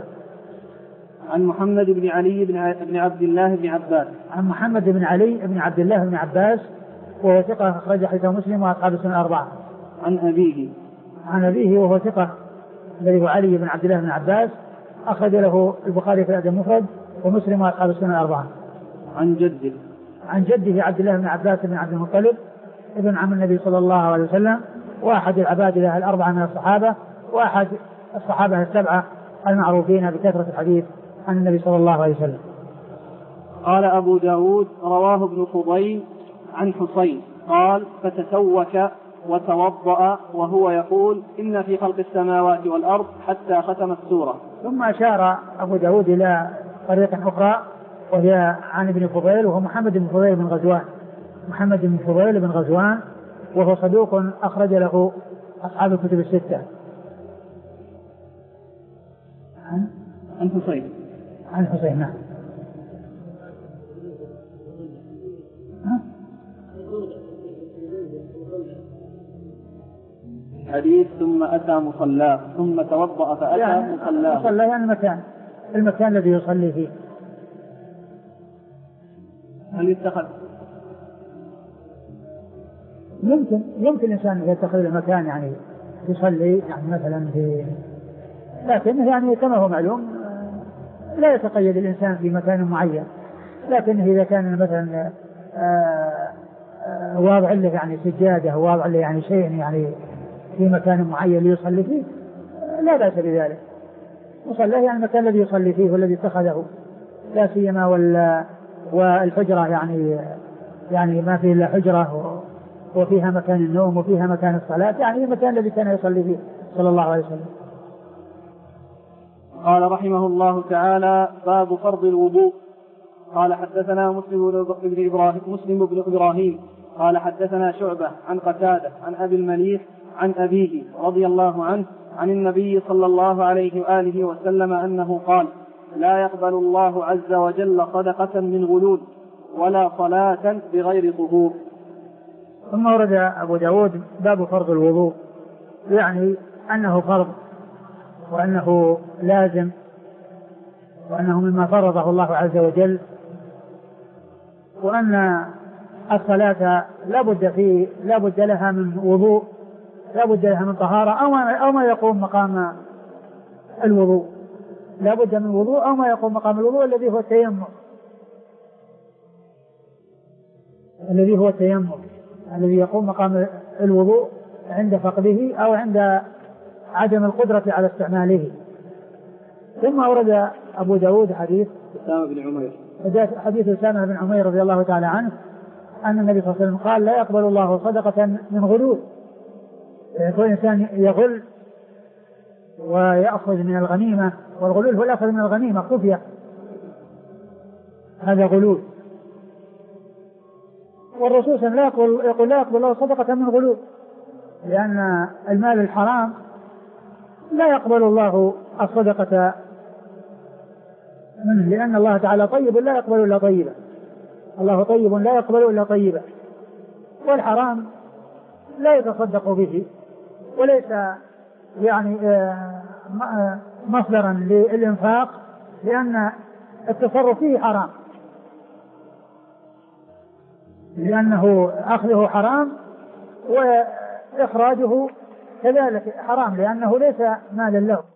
عن محمد بن علي بن عبد الله بن عباس. عن محمد بن علي بن عبد الله بن عباس وهو ثقة أخرج حديث مسلم وأصحاب السنن الأربعة. عن أبيه. عن أبيه وهو ثقة الذي هو علي بن عبد الله بن عباس أخرج له البخاري في الأدب المفرد ومسلم وأصحاب السنن الأربعة. عن جده. عن جده عبد الله بن عباس بن عبد المطلب ابن عم النبي صلى الله عليه وسلم وأحد العبادلة الأربعة من الصحابة وأحد الصحابة السبعة المعروفين بكثرة الحديث عن النبي صلى الله عليه وسلم. قال أبو داود رواه ابن فضيل عن حصين قال فتسوك وتوضأ وهو يقول إن في خلق السماوات والأرض حتى ختم السورة. ثم أشار أبو داود إلى طريقة أخرى وهي عن ابن فضيل وهو محمد بن فضيل بن غزوان. محمد بن فضيل بن غزوان وهو صدوق أخرج له أصحاب الكتب الستة. عن عن حسين عن حسين. نعم. حديث ثم أتى مصلاه ثم توضأ فأتى يعني مصلاه. مصلاه يعني المكان المكان الذي يصلي فيه. هل يتخذ؟ يمكن يمكن الإنسان يتخذ المكان يعني يصلي يعني مثلا في، لكن يعني كما هو معلوم لا يتقيد الإنسان في مكان معين، لكن إذا كان مثلا واضع له يعني سجادة، واضع له يعني شيء يعني في مكان معين ليصلي فيه، لا بأس بذلك. مصلاه يعني المكان الذي يصلي فيه والذي اتخذه، لا سيما والحجرة يعني يعني ما فيه إلا حجرة وفيها مكان النوم وفيها مكان الصلاة، يعني المكان الذي كان يصلي فيه صلى الله عليه وسلم. قال رحمه الله تعالى: باب فرض الوضوء. قال حدثنا مسلم بن إبراهيم, مسلم بن إبراهيم قال حدثنا شعبة عن قتادة عن أبي المليح عن أبيه رضي الله عنه عن النبي صلى الله عليه وآله وسلم أنه قال: لا يقبل الله عز وجل صدقة من غلول ولا صلاة بغير طهور. ثم ورد أبو داود باب فرض الوضوء، يعني أنه فرض وأنه لازم وأنه مما فرضه الله عز وجل، وأن الصلاة لا بد فيه لا بد لها من وضوء، لا بد لها من طهارة أو ما, أو ما يقوم مقام الوضوء، لا بد من وضوء أو ما يقوم مقام الوضوء الذي هو التيمم الذي هو التيمم الذي يقوم مقام الوضوء عند فقده أو عند عدم القدرة على استعماله. ثم أورد أبو داود حديث أسامة بن عمير حديث أسامة بن عمير رضي الله تعالى عنه أن النبي صلى الله عليه وسلم قال: لا يقبل الله صدقة من غلول. يكون إنسان يغل ويأخذ من الغنيمة، والغلول هو الأخذ من الغنيمة خفية، هذا غلول. والرسول صلى الله عليه وسلم يقول: لا يقبل الله صدقة من غلول، لأن المال الحرام لا يقبل الله الصدقة منه، لأن الله تعالى طيب لا يقبل إلا طيبا، الله طيب لا يقبل إلا طيبا، والحرام لا يتصدق به وليس يعني مصدرا للإنفاق، لأن التصرف فيه حرام، لأنه أخذه حرام وإخراجه كذلك حرام، لأنه ليس مالا له.